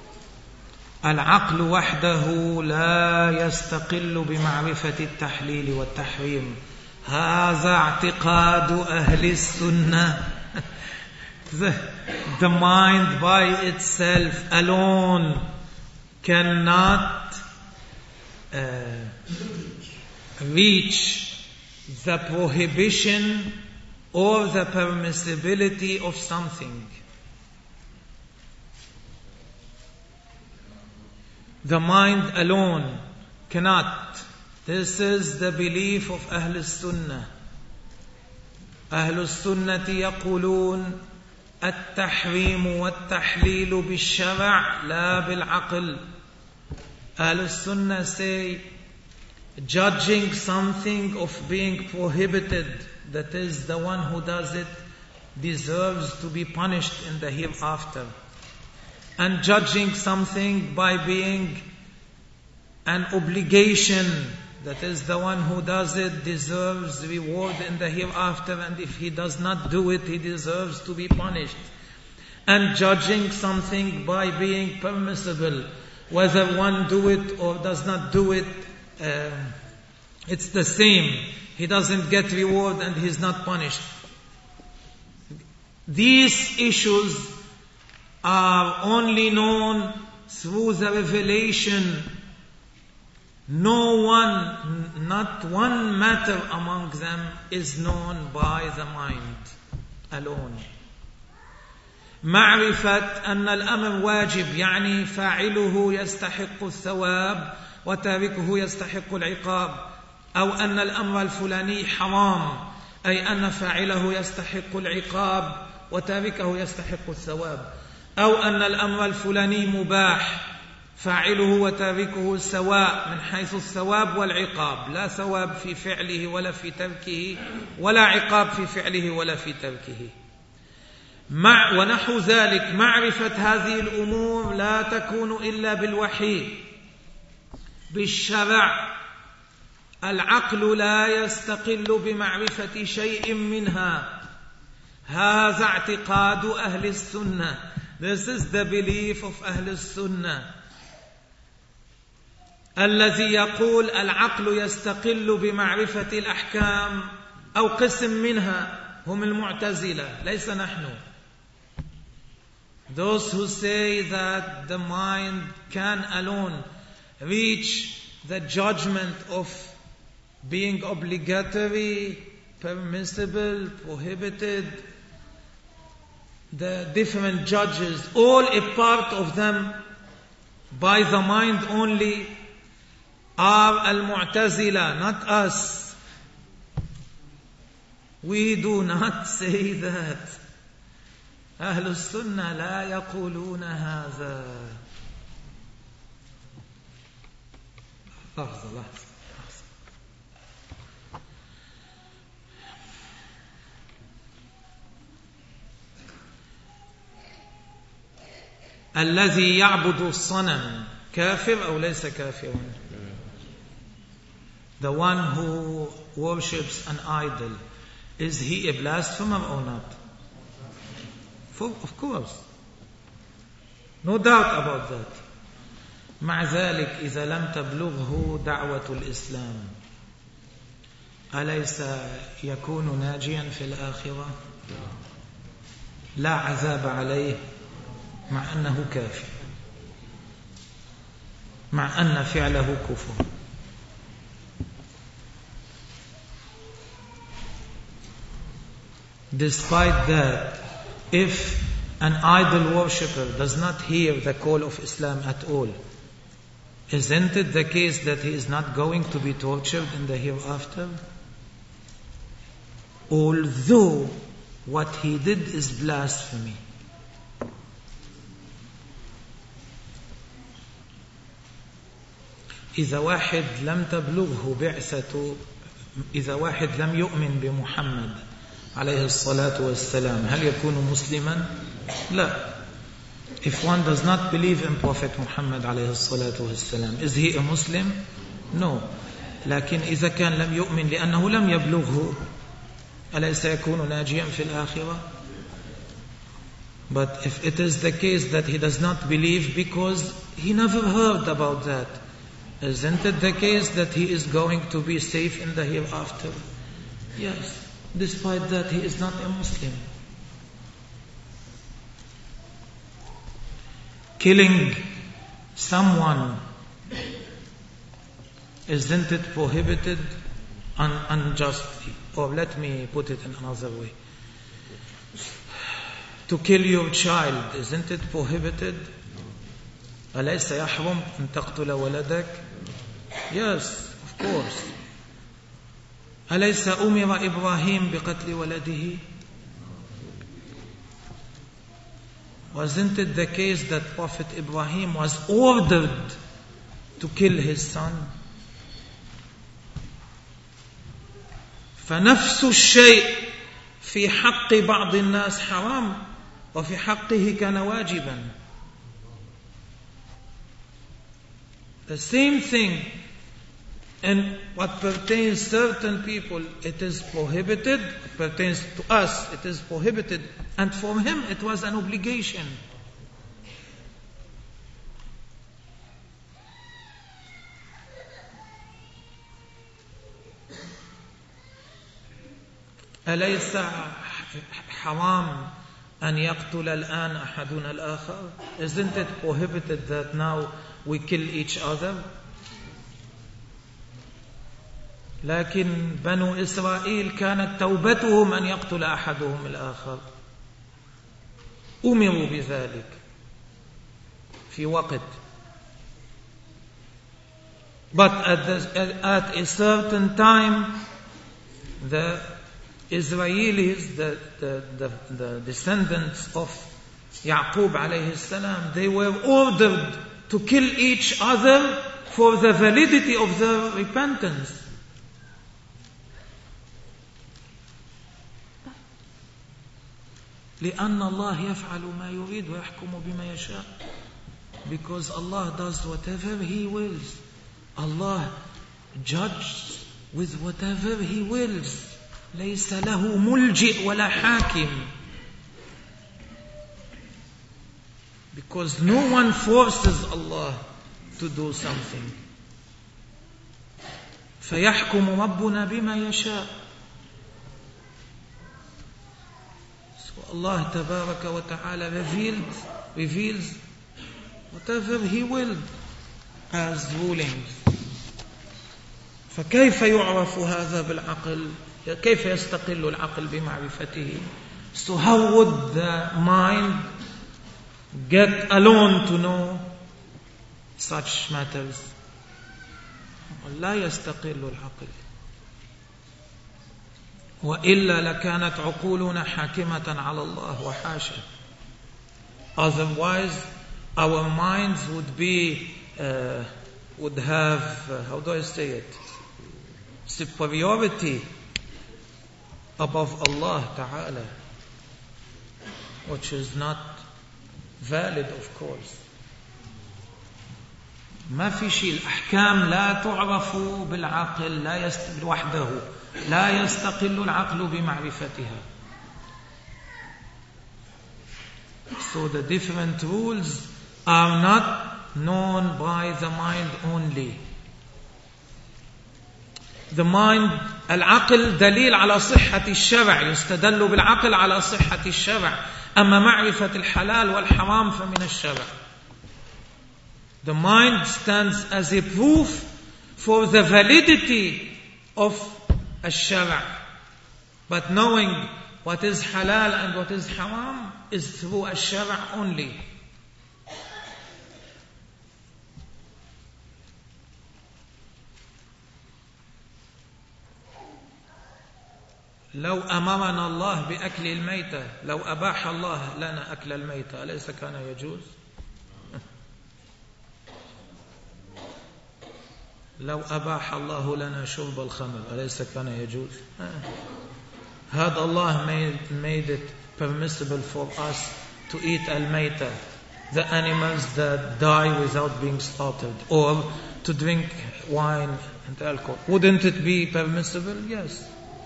العقل وحده لا يستقل بمعرفة التحليل والتحريم. هذا اعتقاد أهل السنة. the, the mind by itself alone cannot uh, reach the prohibition or the permissibility of something. The mind alone cannot. This is the belief of أهل السنة. أهل السنة يقولون التحريم والتحليل بالشرع لا بالعقل. أهل السنة say judging something of being prohibited, that is the one who does it deserves to be punished in the hereafter. And judging something by being an obligation, that is, the one who does it deserves reward in the hereafter, and if he does not do it, he deserves to be punished. And judging something by being permissible, whether one do it or does not do it, uh, it's the same. He doesn't get reward and he's not punished. These issues are only known through the revelation. No one, not one matter among them is known by the mind alone. معرفة أن الأمر واجب يعني فاعله يستحق الثواب وتاركه يستحق العقاب، أو أن الأمر الفلاني حرام أي أن فاعله يستحق العقاب وتاركه يستحق الثواب، أو أن الأمر الفلاني مباح فاعله وتاركه سواء من حيث الثواب والعقاب، لا ثواب في فعله ولا في تركه، ولا عقاب في فعله ولا في تركه. مع ونحو ذلك معرفة هذه الأمور لا تكون إلا بالوحي بالشرع. العقل لا يستقل بمعرفة شيء منها. هذا اعتقاد أهل السنة. This is the belief of أهل السنة الذي يقول العقل يستقل بمعرفة الأحكام أو قسم منها، هم المعتزلة ليس نحن. Those who say that the mind can alone reach the judgment of being obligatory, permissible, prohibited, the different judges, all a part of them by the mind only, are al-Mu'tazila, not us. We do not say that. أهل السنة لا يقولون هذا. لحظة لحظة الذي يعبد الصنم كافر أو ليس كافرا؟ The one who worships an idol, is he a blasphemer or not? For, of course. No doubt about that. مع ذلك إذا لم تبلغه دعوة الإسلام أليس يكون ناجيا في الآخرة؟ لا عذاب عليه مع أنه كافر، مع أن فعله كفر. Despite that, if an idol worshipper does not hear the call of Islam at all, isn't it the case that he is not going to be tortured in the hereafter? Although what he did is blasphemy. إذا واحد لم تبلغه بعثة، إذا واحد لم يؤمن بمحمد عليه الصلاة والسلام، هل يكون مسلما؟ لا. If one does not believe in Prophet Muhammad عليه الصلاة والسلام, is he a Muslim? No. لكن إذا كان لم يؤمن لأنه لم يبلغه، أليس يكون ناجيا في الآخرة؟ But if it is the case that he does not believe because he never heard about that, isn't it the case that he is going to be safe in the hereafter? Yes. Despite that, he is not a Muslim. Killing someone, isn't it prohibited un- unjustly? Or let me put it in another way. To kill your child, isn't it prohibited? أليس يحرم أن تقتل ولدك؟ Yes, of course. أليس أمر إبراهيم بقتل ولده؟ Wasn't it the case that Prophet Ibrahim was ordered to kill his son? فنفس الشيء في حق بعض الناس حرام وفي حقه كان واجبا. The same thing in what pertains certain people it is prohibited, it pertains to us it is prohibited, and for him it was an obligation. أليس حرام أن يقتل الآن أحدنا الآخر? Isn't it prohibited that now we kill each other? لكن بنو إسرائيل كانت توبتهم أن يقتل أحدهم الآخر، أمروا بذلك في وقت. But at, the, at a certain time the Israelis, the, the, the, the descendants of Yaqub alayhi salam, they were ordered to kill each other for the validity of their repentance. لأن الله يفعل ما يريد ويحكم بما يشاء. Because Allah does whatever He wills. Allah judges with whatever He wills. ليس له ملجئ ولا حاكم. Because no one forces Allah to do something. فيحكم ربنا بما يشاء. So Allah تبارك وتعالى revealed, reveals whatever He willed as rulings. فكيف يعرف هذا بالعقل؟ كيف يستقل العقل بمعرفته؟ So how would the mind get alone to know such matters? لا يستقل العقل. وإلا لكانت عقولنا حاكمة على الله وحاشا. Otherwise our minds would be uh, would have uh, how do I say it, superiority above Allah Ta'ala, which is not valid of course. ما في شيء. الأحكام لا تعرف بالعقل، لا يست... وحده لا يستقل العقل بمعرفتها. So the different rules are not known by the mind only. The mind, العقل دليل على صحة الشرع، يستدل بالعقل على صحة الشرع. أما معرفة الحلال والحرام فمن الشرع. The mind stands as a proof for the validity of الشرع. But knowing what is halal and what is haram is through الشرع only. لو أمرنا الله بأكل الميتة، لو أباح الله لنا أكل الميتة، أليس كان يجوز؟ لو أباح الله لنا شرب الخمر، أليس كان يجوز؟ Had Allah made, made it permissible for us to eat al-mayta, the animals that die without being slaughtered, or to drink wine and alcohol, wouldn't it be permissible? Yes.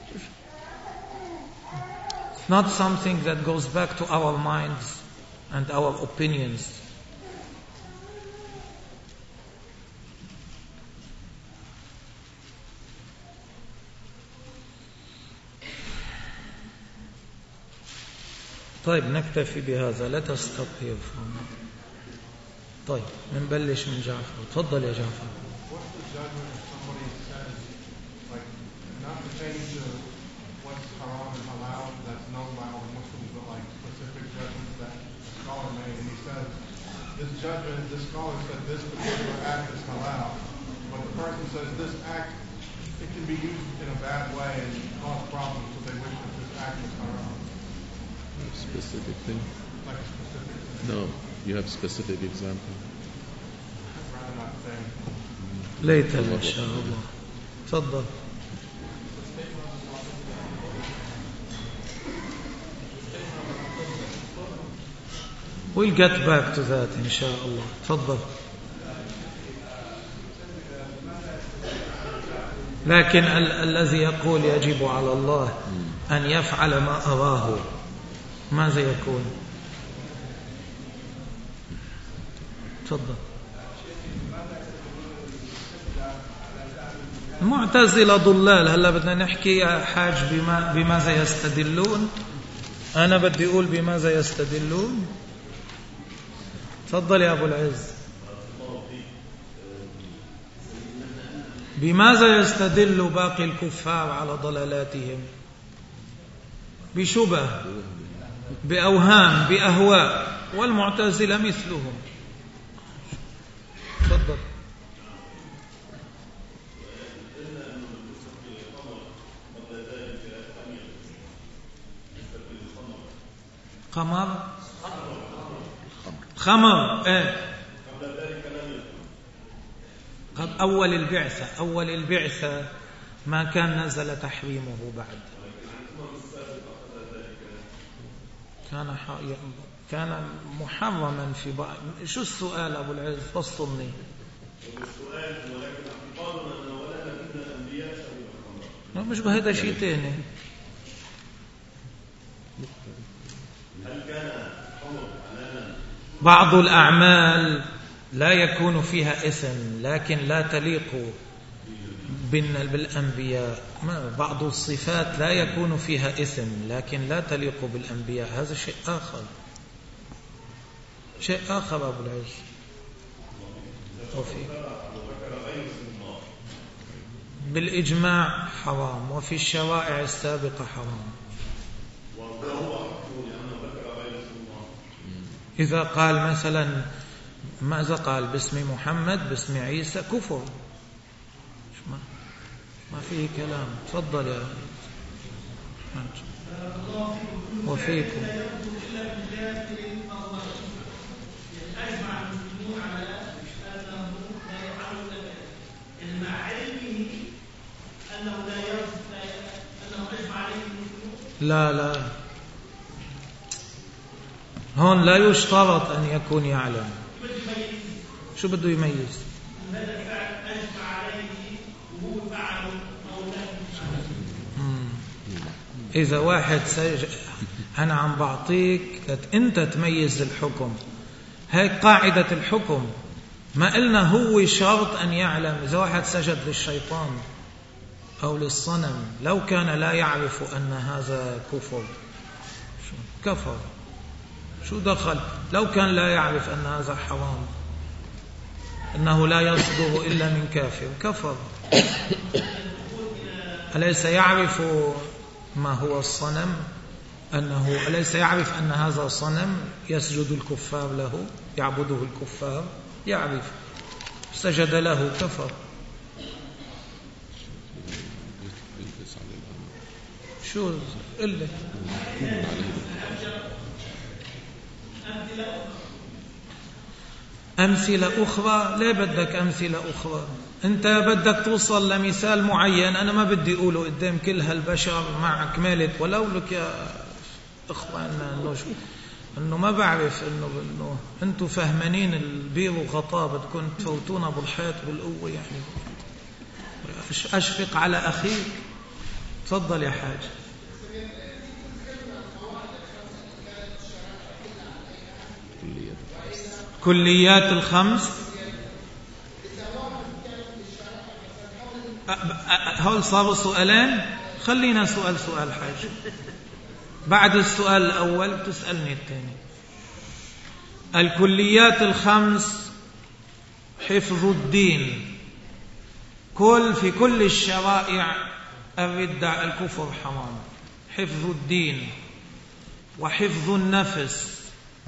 Not something that goes back to our minds and our opinions. طيب نكتفي بهذا. Let us stop here. طيب نبلش من جعفر. تفضل يا جعفر. What's the judgment if somebody says, like, not pertaining to what's haram and halal that's known by all the Muslims, but like specific judgments that a scholar made, and he says, this judgment, this scholar said this particular act is halal, but the person says this act, it can be used in a bad way and cause problems, so they wish that this act was haram. Specific thing? Like a specific thing. No, you have specific example. I'd rather not say. ليت إن شاء الله. تفضل. We'll get back to that إن شاء الله. تفضل. لكن ال- الذي يقول يجب على الله أن يفعل ما أراه ماذا يكون؟ تفضل. المعتزلة ضلال. هلا بدنا نحكي يا حاج بما بماذا يستدلون. أنا بدي أقول بماذا يستدلون. تفضل يا أبو العز. بماذا يستدل باقي الكفار على ضلالاتهم؟ بشبه، بأوهام، بأهواء، والمعتزلة مثلهم. تفضل. قمر خمر ايه قد أول البعثة أول البعثة ما كان نزل تحريمه بعد. كان ح... كان محرما في بعض. شو السؤال أبو العز؟ فصلني. السؤال ولكن اعتقادنا أنه ولا نبينا الأنبياء شبه مش بهذا شيء تاني. هل كان حمر حلالا؟ بعض الأعمال لا يكون فيها إثم لكن لا تليق بالأنبياء. ما بعض الصفات لا يكون فيها إثم لكن لا تليق بالأنبياء. هذا شيء آخر. شيء آخر أبو العز. وفي بالإجماع حرام وفي الشرائع السابقة حرام. إذا قال مثلا ماذا قال باسم محمد باسم عيسى كفر. ما, ما فيه كلام. تفضل يا وفيكم. لا لا هون لا يشترط أن يكون يعلم. شو بده يميز؟ إذا واحد سجد أنا عم بعطيك أنت تميز الحكم. هاي قاعدة الحكم. ما قلنا هو شرط أن يعلم. إذا واحد سجد للشيطان أو للصنم لو كان لا يعرف أن هذا كفر كفر. شو دخل؟ لو كان لا يعرف أن هذا حرام أنه لا يصدر إلا من كافر كفر. أليس يعرف ما هو الصنم؟ أنه أليس يعرف أن هذا صنم يسجد الكفار له يعبده الكفار؟ يعرف. سجد له كفر. شو إلا أمثلة أخرى؟ لا بدك أمثلة أخرى. أنت بدك توصل لمثال معين أنا ما بدي أقوله قدام كل هالبشر مع كمالة ولو لك يا إخواننا إنه إنه ما بعرف إنه إنه أنتم فهمانين البير وغطاء بدكم تفوتونا بالحيط بالقوة يعني. أشفق على أخيك. تفضل يا حاج. كليات الخمس هول صاروا سؤالين. خلينا سؤال سؤال حاج. بعد السؤال الأول تسألني الثاني. الكليات الخمس حفظ الدين. كل في كل الشرائع الردة الكفر حرام. حفظ الدين وحفظ النفس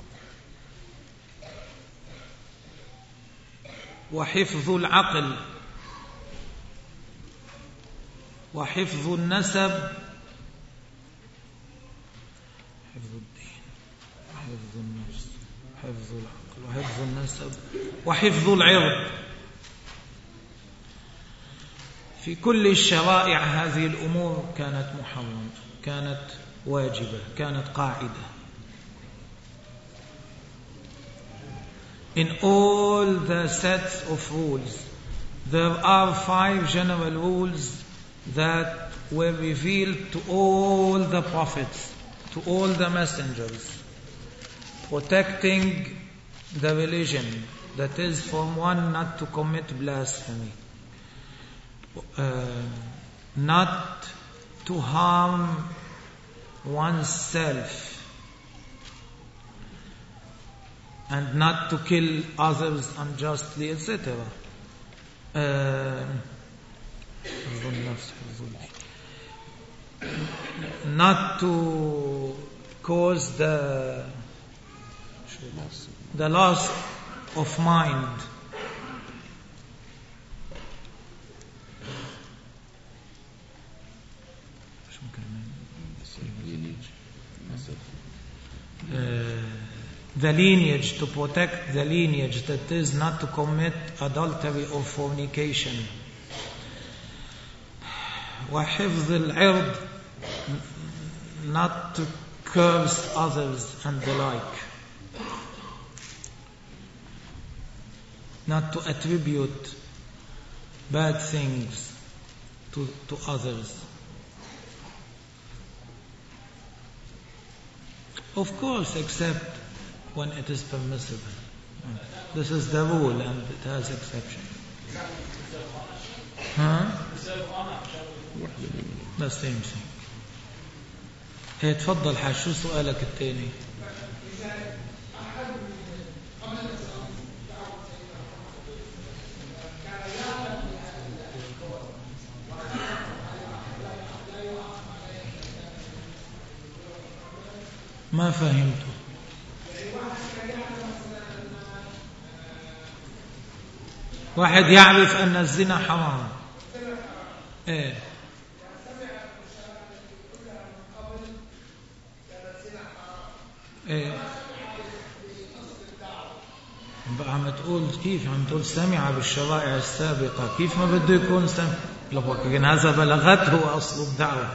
وحفظ العقل وحفظ النسب. حفظ الدين وحفظ النفس وحفظ العقل وحفظ النسب وحفظ العرض. في كل الشرائع هذه الأمور كانت محرمة كانت واجبة كانت قاعدة. in all the sets of rules, there are five general rules that were revealed to all the prophets, to all the messengers, protecting the religion. That is, for one, not to commit blasphemy, uh, not to harm oneself, and not to kill others unjustly, et cetera. Uh, not to cause the the loss of mind. Uh, the lineage, to protect the lineage, that is, not to commit adultery or fornication. وحفظ العرض, not to curse others and the like, not to attribute bad things to, to others. Of course, except when it is permissible. This is the rule and it has exception. Huh? The same thing. هي تفضل حاج، شو سؤالك الثاني؟ ما فهمته. واحد يعرف أن الزنا حرام. إيه. إيه. بقى عم تقول كيف؟ عم تقول سمع بالشرائع السابقة، كيف ما بده يكون سمع؟ لكن هذا بلغته أصل الدعوة.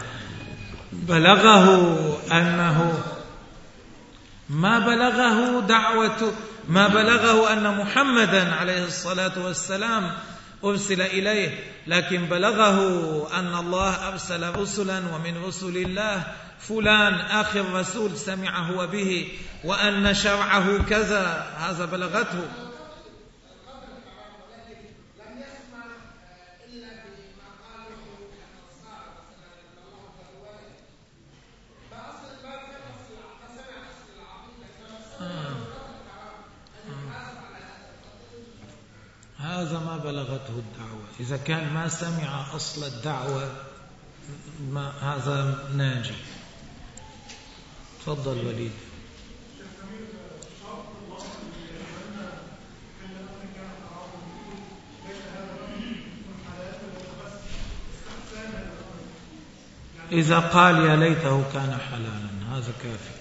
بلغه أنه ما بلغه دعوة ما بلغه أن محمدا عليه الصلاة والسلام أرسل إليه، لكن بلغه أن الله أرسل رسلا ومن رسل الله فلان آخر رسول سمع هو به، وأن شرعه كذا، هذا بلغته. هذا ما بلغته الدعوة. إذا كان ما سمع أصل الدعوة ما هذا ناجي. تفضل وليد. إذا قال يا ليته كان حلالا هذا كافي.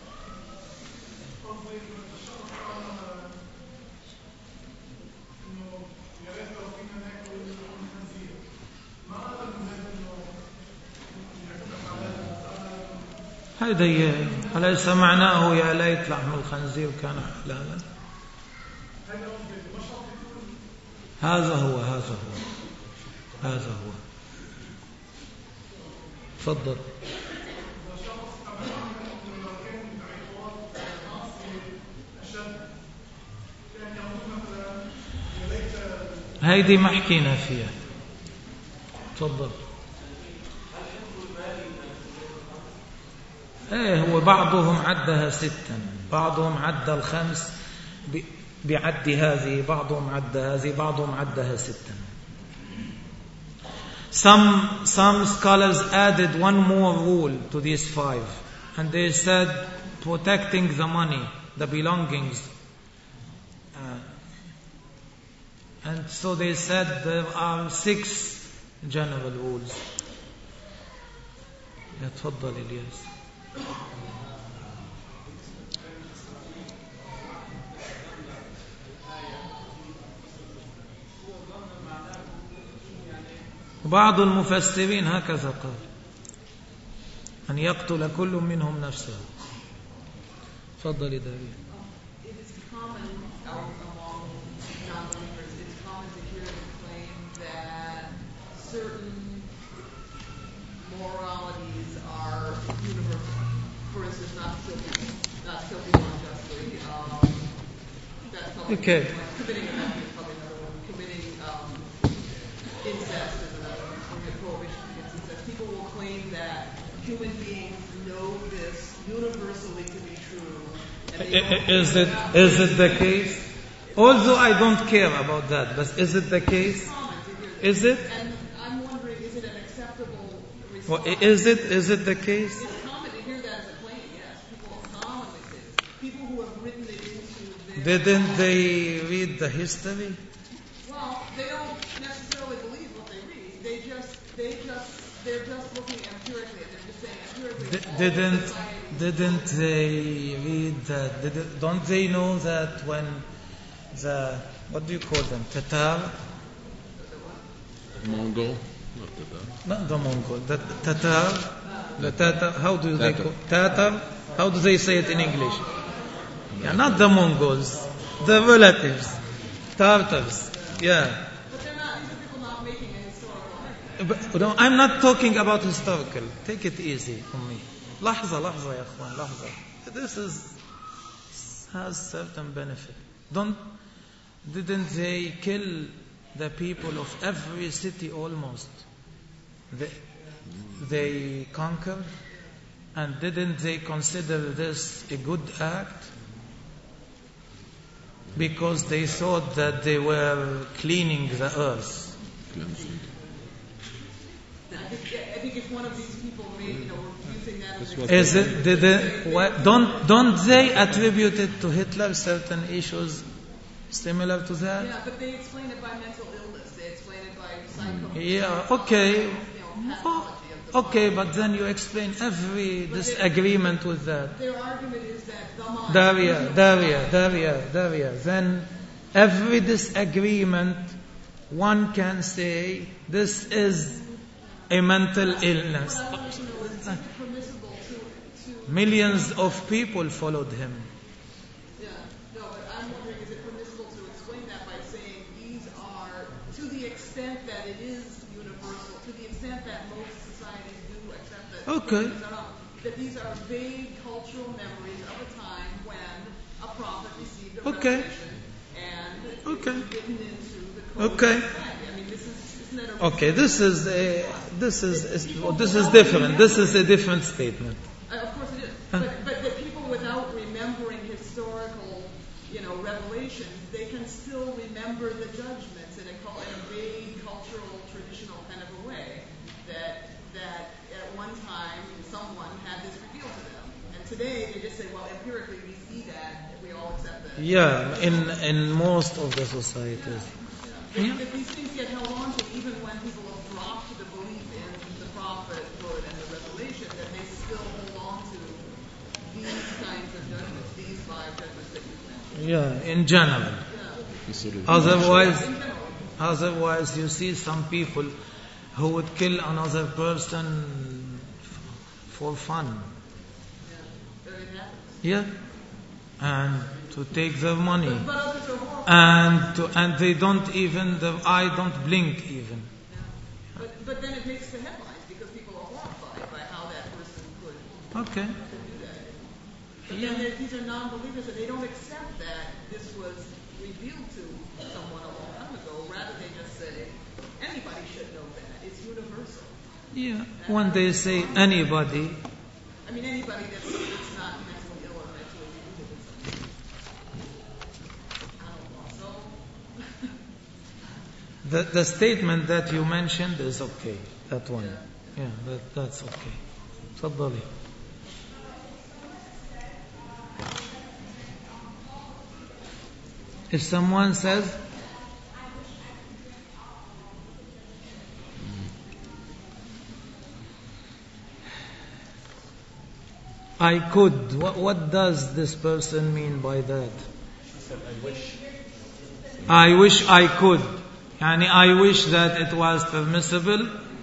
هذا أليس معناه يا ليت لحم الخنزير كان حلالا؟ هذا هو هذا هو هذا هو تفضل. هيدي ما حكينا فيها. تفضل. ايه هو بعضهم عدها ستا، بعضهم عد الخمس بعد هذه، بعضهم عد هذه، بعضهم عدها ستا. Some some scholars added one more rule to these five, and they said protecting the money, the belongings. Uh, and so they said there are six general rules. يتفضل إلياس. بعض المفسرين هكذا قال، أن يقتل كل منهم نفسه. تفضل دارين. It is common not to kill people, not to kill people unjustly. Um, that's probably Okay. one. Committing adultery is probably another one. Committing um, incest is another one. Or your prohibition against incest. People will claim that human beings know this universally to be true. And they I- don't i- Is care it about is it the case? Although I don't care about that, but is it the case? common to hear this. Is it? And I'm wondering, is it an acceptable Well, response? i- is it is it the case? It's common to hear that as a claim, yes. People commonly say this. People who have written it into their... Didn't they read the history? Well, they don't necessarily believe what they read. They just, they just, they're just looking empirically, and they're just saying empirically. D- all didn't societies- didn't they read that? Did, don't they know that when the what do you call them? Tatar? Mongol? Not that. Not the Mongol. The Tatar. The Tatar. How do they Tatar. call Tatar? How do they say it in English? Yeah, not the Mongols. The relatives. Tartars. Yeah. But they're not, these are people not making a historical argument. But, no, I'm not talking about historical. Take it easy on me. لحظة لحظة يا أخوان لحظة. This is has certain benefit. Don't didn't they kill the people of every city almost? They, they conquered, and didn't they consider this a good act? Because they thought that they were cleaning the earth. Cleansing. I think, yeah, I think if one of these people made, you know, were using that as This an was- Is it? Did it what, don't don't they attribute it to Hitler certain issues similar to that? Yeah, but they explain it by mental illness. They explain it by psycho. Yeah. Okay. You know, Oh, pathology of the okay, mind. but then you explain every disagreement with that. Their argument is that the mind. Daria, Daria, Daria, Daria. Then every disagreement, one can say this is a mental illness. What I want to know is, is it permissible to, to Millions of people followed him. Yeah, no, but I'm wondering, is it permissible to explain that by saying these are, to the extent that it is universal, to the extent that most societies do accept that Okay. these are not, that these are vague cultural memories of a time when a prophet received a Okay. revelation and Okay. it was written into the code Okay. of society. I mean, this is, isn't that a Okay, this is a, this is is- this is different. This is a different statement. Uh, of course it is. Huh? But, but the people without remembering historical, you know, revelations, they can still remember the judgments in a, cul- in a vague, cultural, traditional kind of a way that that at one time someone had this revealed to them. And today they just say, well, empirically we see that, and we all accept that. Yeah, in in most of the societies. That, Yeah. that these things get held on to even when people have dropped the belief in the prophethood and the revelation, that they still hold on to these kinds of judgments, these five judgments that you mentioned. Yeah, in general. Yeah. Sort of- Otherwise, In general. otherwise you see some people who would kill another person f- for fun. Yeah. That it happens. Yeah, and to take their money, But, but others are horrified. and to, and they don't even the eye don't blink even. Yeah. But, but then it makes the headlines because people are horrified by how that person could, Okay. could do that. But then there- these are non-believers and they don't accept that this was revealed to someone a long time ago. Rather, they just say, anybody should know that. It's universal. Yeah. When they say anybody, I mean, anybody that's, that's not mentally ill or mentally deluded. I don't know. So, the the statement that you mentioned is okay. That one. Yeah, that that's okay. تفضلي. If someone says, I could, what, what does this person mean by that? I wish I could. Yani I wish that it was permissible.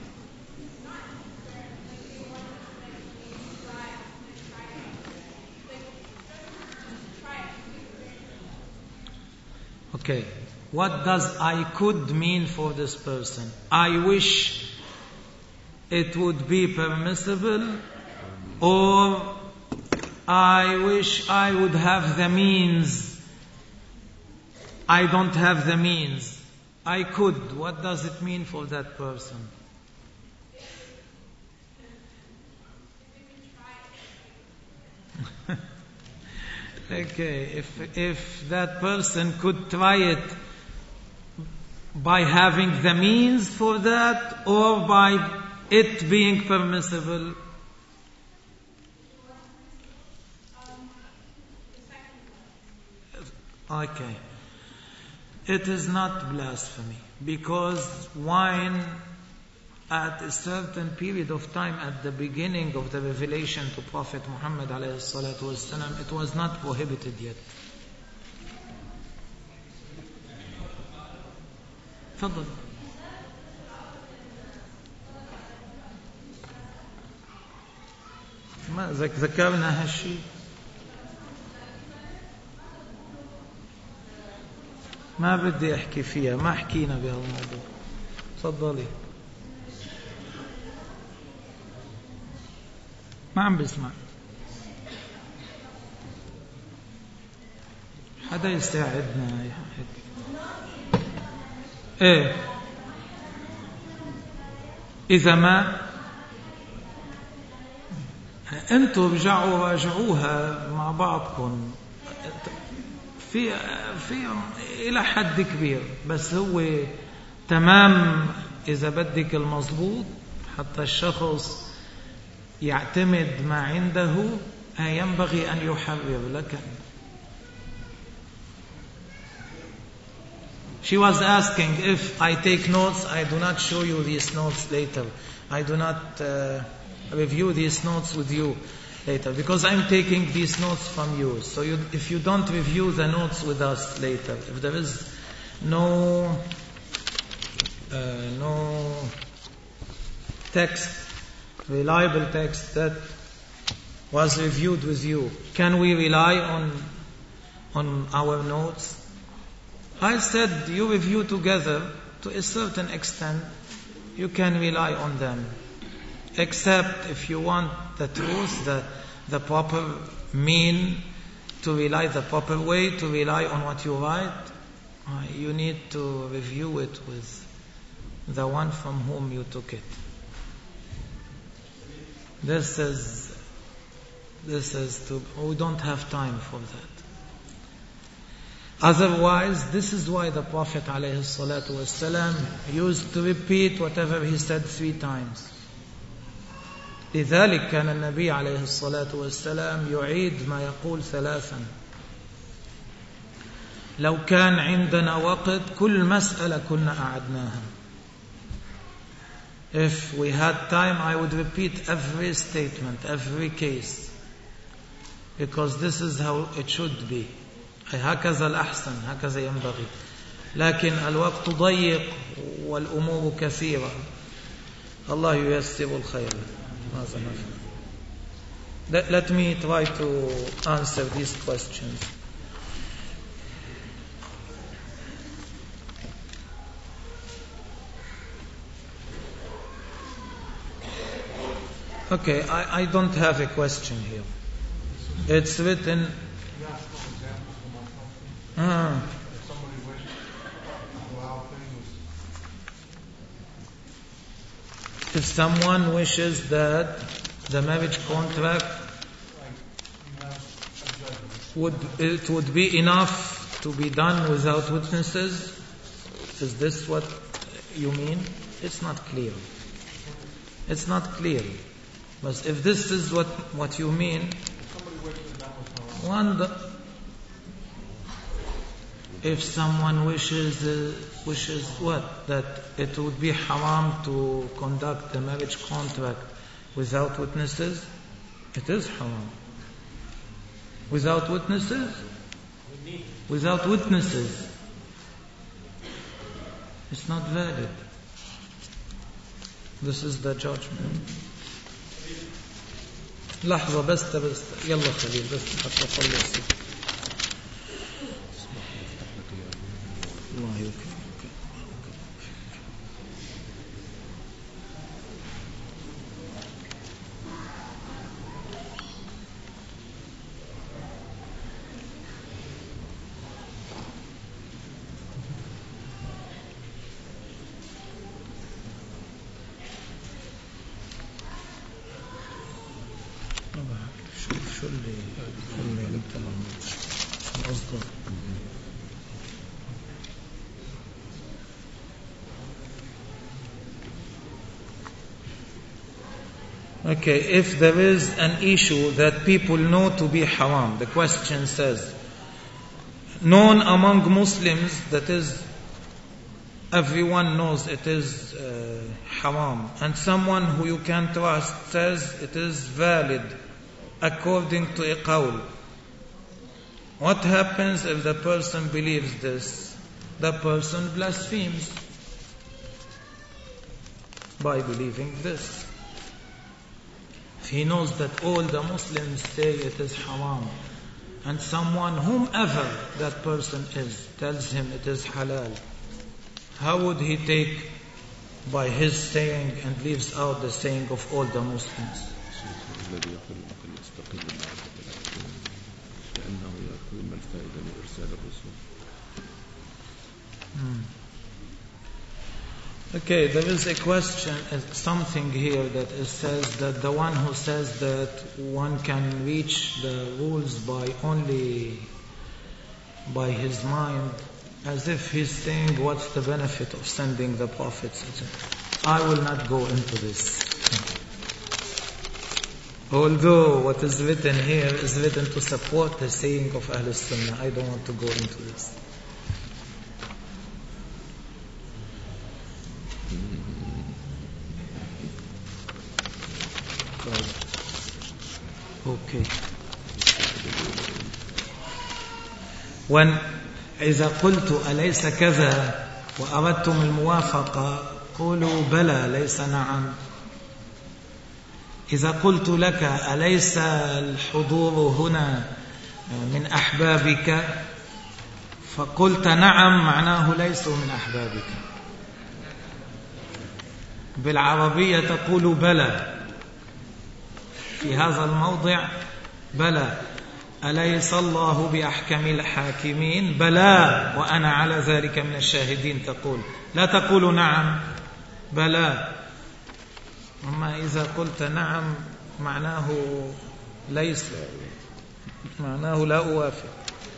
Okay. What does I could mean for this person? I wish it would be permissible, or I wish I would have the means. I don't have the means. I could. What does it mean for that person? Okay, if if that person could try it by having the means for that, or by it being permissible. Okay. It is not blasphemy, because wine at a certain period of time at the beginning of the revelation to Prophet Muhammad alayhi salatu wasalam, it was not prohibited yet. تفضل. ما ذكرنا هالشيء. ما بدي احكي فيها، ما حكينا بهالموضوع. تفضلي. ما عم بسمع. حدا يساعدنا. ايه اذا ما انتوا رجعوا راجعوها مع بعضكم في في الى حد كبير، بس هو تمام اذا بدك المضبوط حتى الشخص يعتمد ما عنده ينبغي ان يحرر لك. She was asking, if I take notes, I do not show you these notes later. I do not uh, review these notes with you later, because I'm taking these notes from you. So you, if you don't review the notes with us later, if there is no uh, no text, reliable text that was reviewed with you, can we rely on on our notes? I said you review together to a certain extent. You can rely on them, except if you want the truth, the the proper mean, to rely the proper way to rely on what you write. Uh, you need to review it with the one from whom you took it. This is this is to. We don't have time for that. Otherwise, this is why the Prophet ﷺ used to repeat whatever he said three times. لذلك كان النبي عليه الصلاة والسلام يعيد ما يقول ثلاثا. لو كان عندنا وقت كل مسألة كنا أعدناها. If we had time, I would repeat every statement, every case, because this is how it should be. هكذا الأحسن، هكذا ينبغي. لكن الوقت ضيق والأمور كثيرة. الله ييسر الخير. ماذا نفعل؟ Let, let me try to answer these questions. Okay, I, I don't have a question here. It's written. Ah. If somebody wished to allow things. If someone wishes that the marriage contract would it would be enough to be done without witnesses, is this what you mean? It's not clear. It's not clear. But if this is what what you mean, one. If someone wishes uh, wishes what? That it would be haram to conduct the marriage contract without witnesses, it is haram. Without witnesses? Without witnesses. It's not valid. This is the judgment. لحظة بس بس يلا خليل بس حتى أخلص. الله يكرمك. أصدق. Okay, if there is an issue that people know to be haram, the question says, known among Muslims, that is, everyone knows it is uh, haram, and someone who you can trust says it is valid according to a qawl. What happens if the person believes this? The person blasphemes by believing this. If he knows that all the Muslims say it is haram, and someone, whomever that person is, tells him it is halal, how would he take by his saying and leaves out the saying of all the Muslims? Hmm. Okay, there is a question, something here that it says that the one who says that one can reach the rules by only by his mind, as if he's saying what's the benefit of sending the prophets. I will not go into this. Although what is written here is written to support the saying of Ahl Sunnah, I don't want to go into this. Okay. When إذا قلت أليس كذا وأردتم الموافقة قولوا بلى ليس نعم. إذا قلت لك أليس الحضور هنا من أحبابك فقلت نعم معناه ليسوا من أحبابك. بالعربية تقول بلى في هذا الموضع بلى أليس الله بأحكم الحاكمين بلى وأنا على ذلك من الشاهدين تقول، لا تقول نعم بلى. أما إذا قلت نعم معناه ليس، معناه لا أوافق.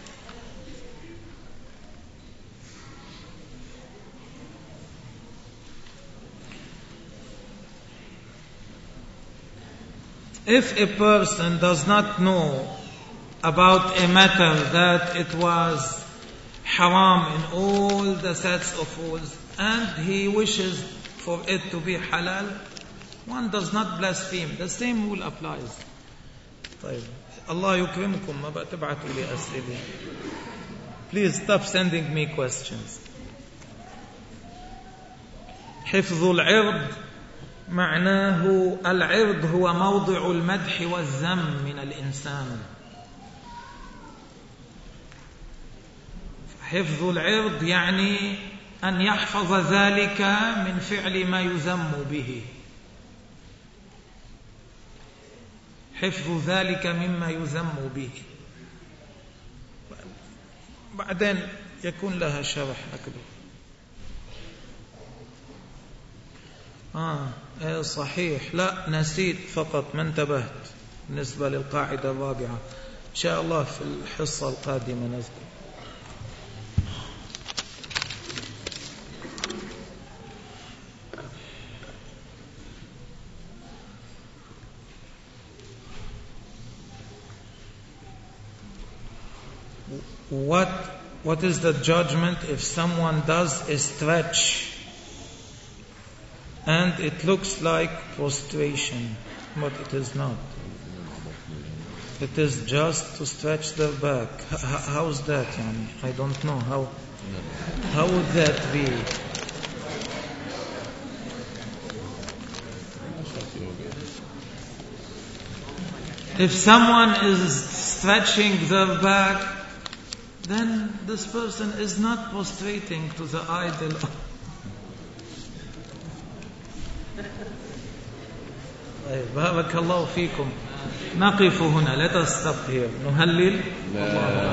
If a person does not know about a matter that it was haram in all the sets of rules and he wishes for it to be halal, one does not blaspheme. The same rule applies. طيب. Allah yukrimkum, ما بقى تبعتوا لي أسئلة. Please stop sending me questions. حفظ العرض معناه العرض هو موضع المدح والذم من الإنسان. حفظ العرض يعني أن يحفظ ذلك من فعل ما يذم به، حفظ ذلك مما يذم به. بعدين يكون لها شرح أكبر. آه إيه صحيح، لا نسيت فقط ما انتبهت بالنسبة للقاعدة الرابعة. إن شاء الله في الحصة القادمة نذكر. What what is the judgment if someone does a stretch and it looks like prostration, but it is not? It is just to stretch their back. H- how's that? Yani? I don't know how. How would that be? If someone is stretching their back, then this person is not prostrating to the idol. بارك الله فيكم. نقف هنا. Let us stop here. نهلل. لا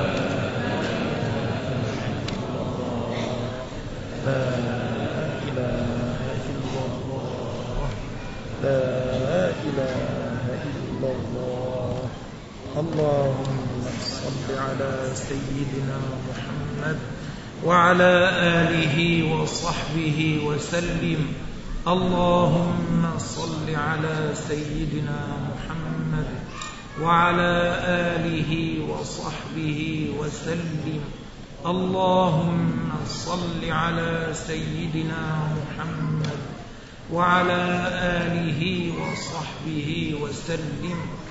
إله إلا الله لا إله إلا الله اللهم صل على سيدنا محمد وعلى آله وصحبه وسلم. اللهم صل على سيدنا محمد وعلى آله وصحبه وسلم. اللهم صل على سيدنا محمد وعلى آله وصحبه وسلم.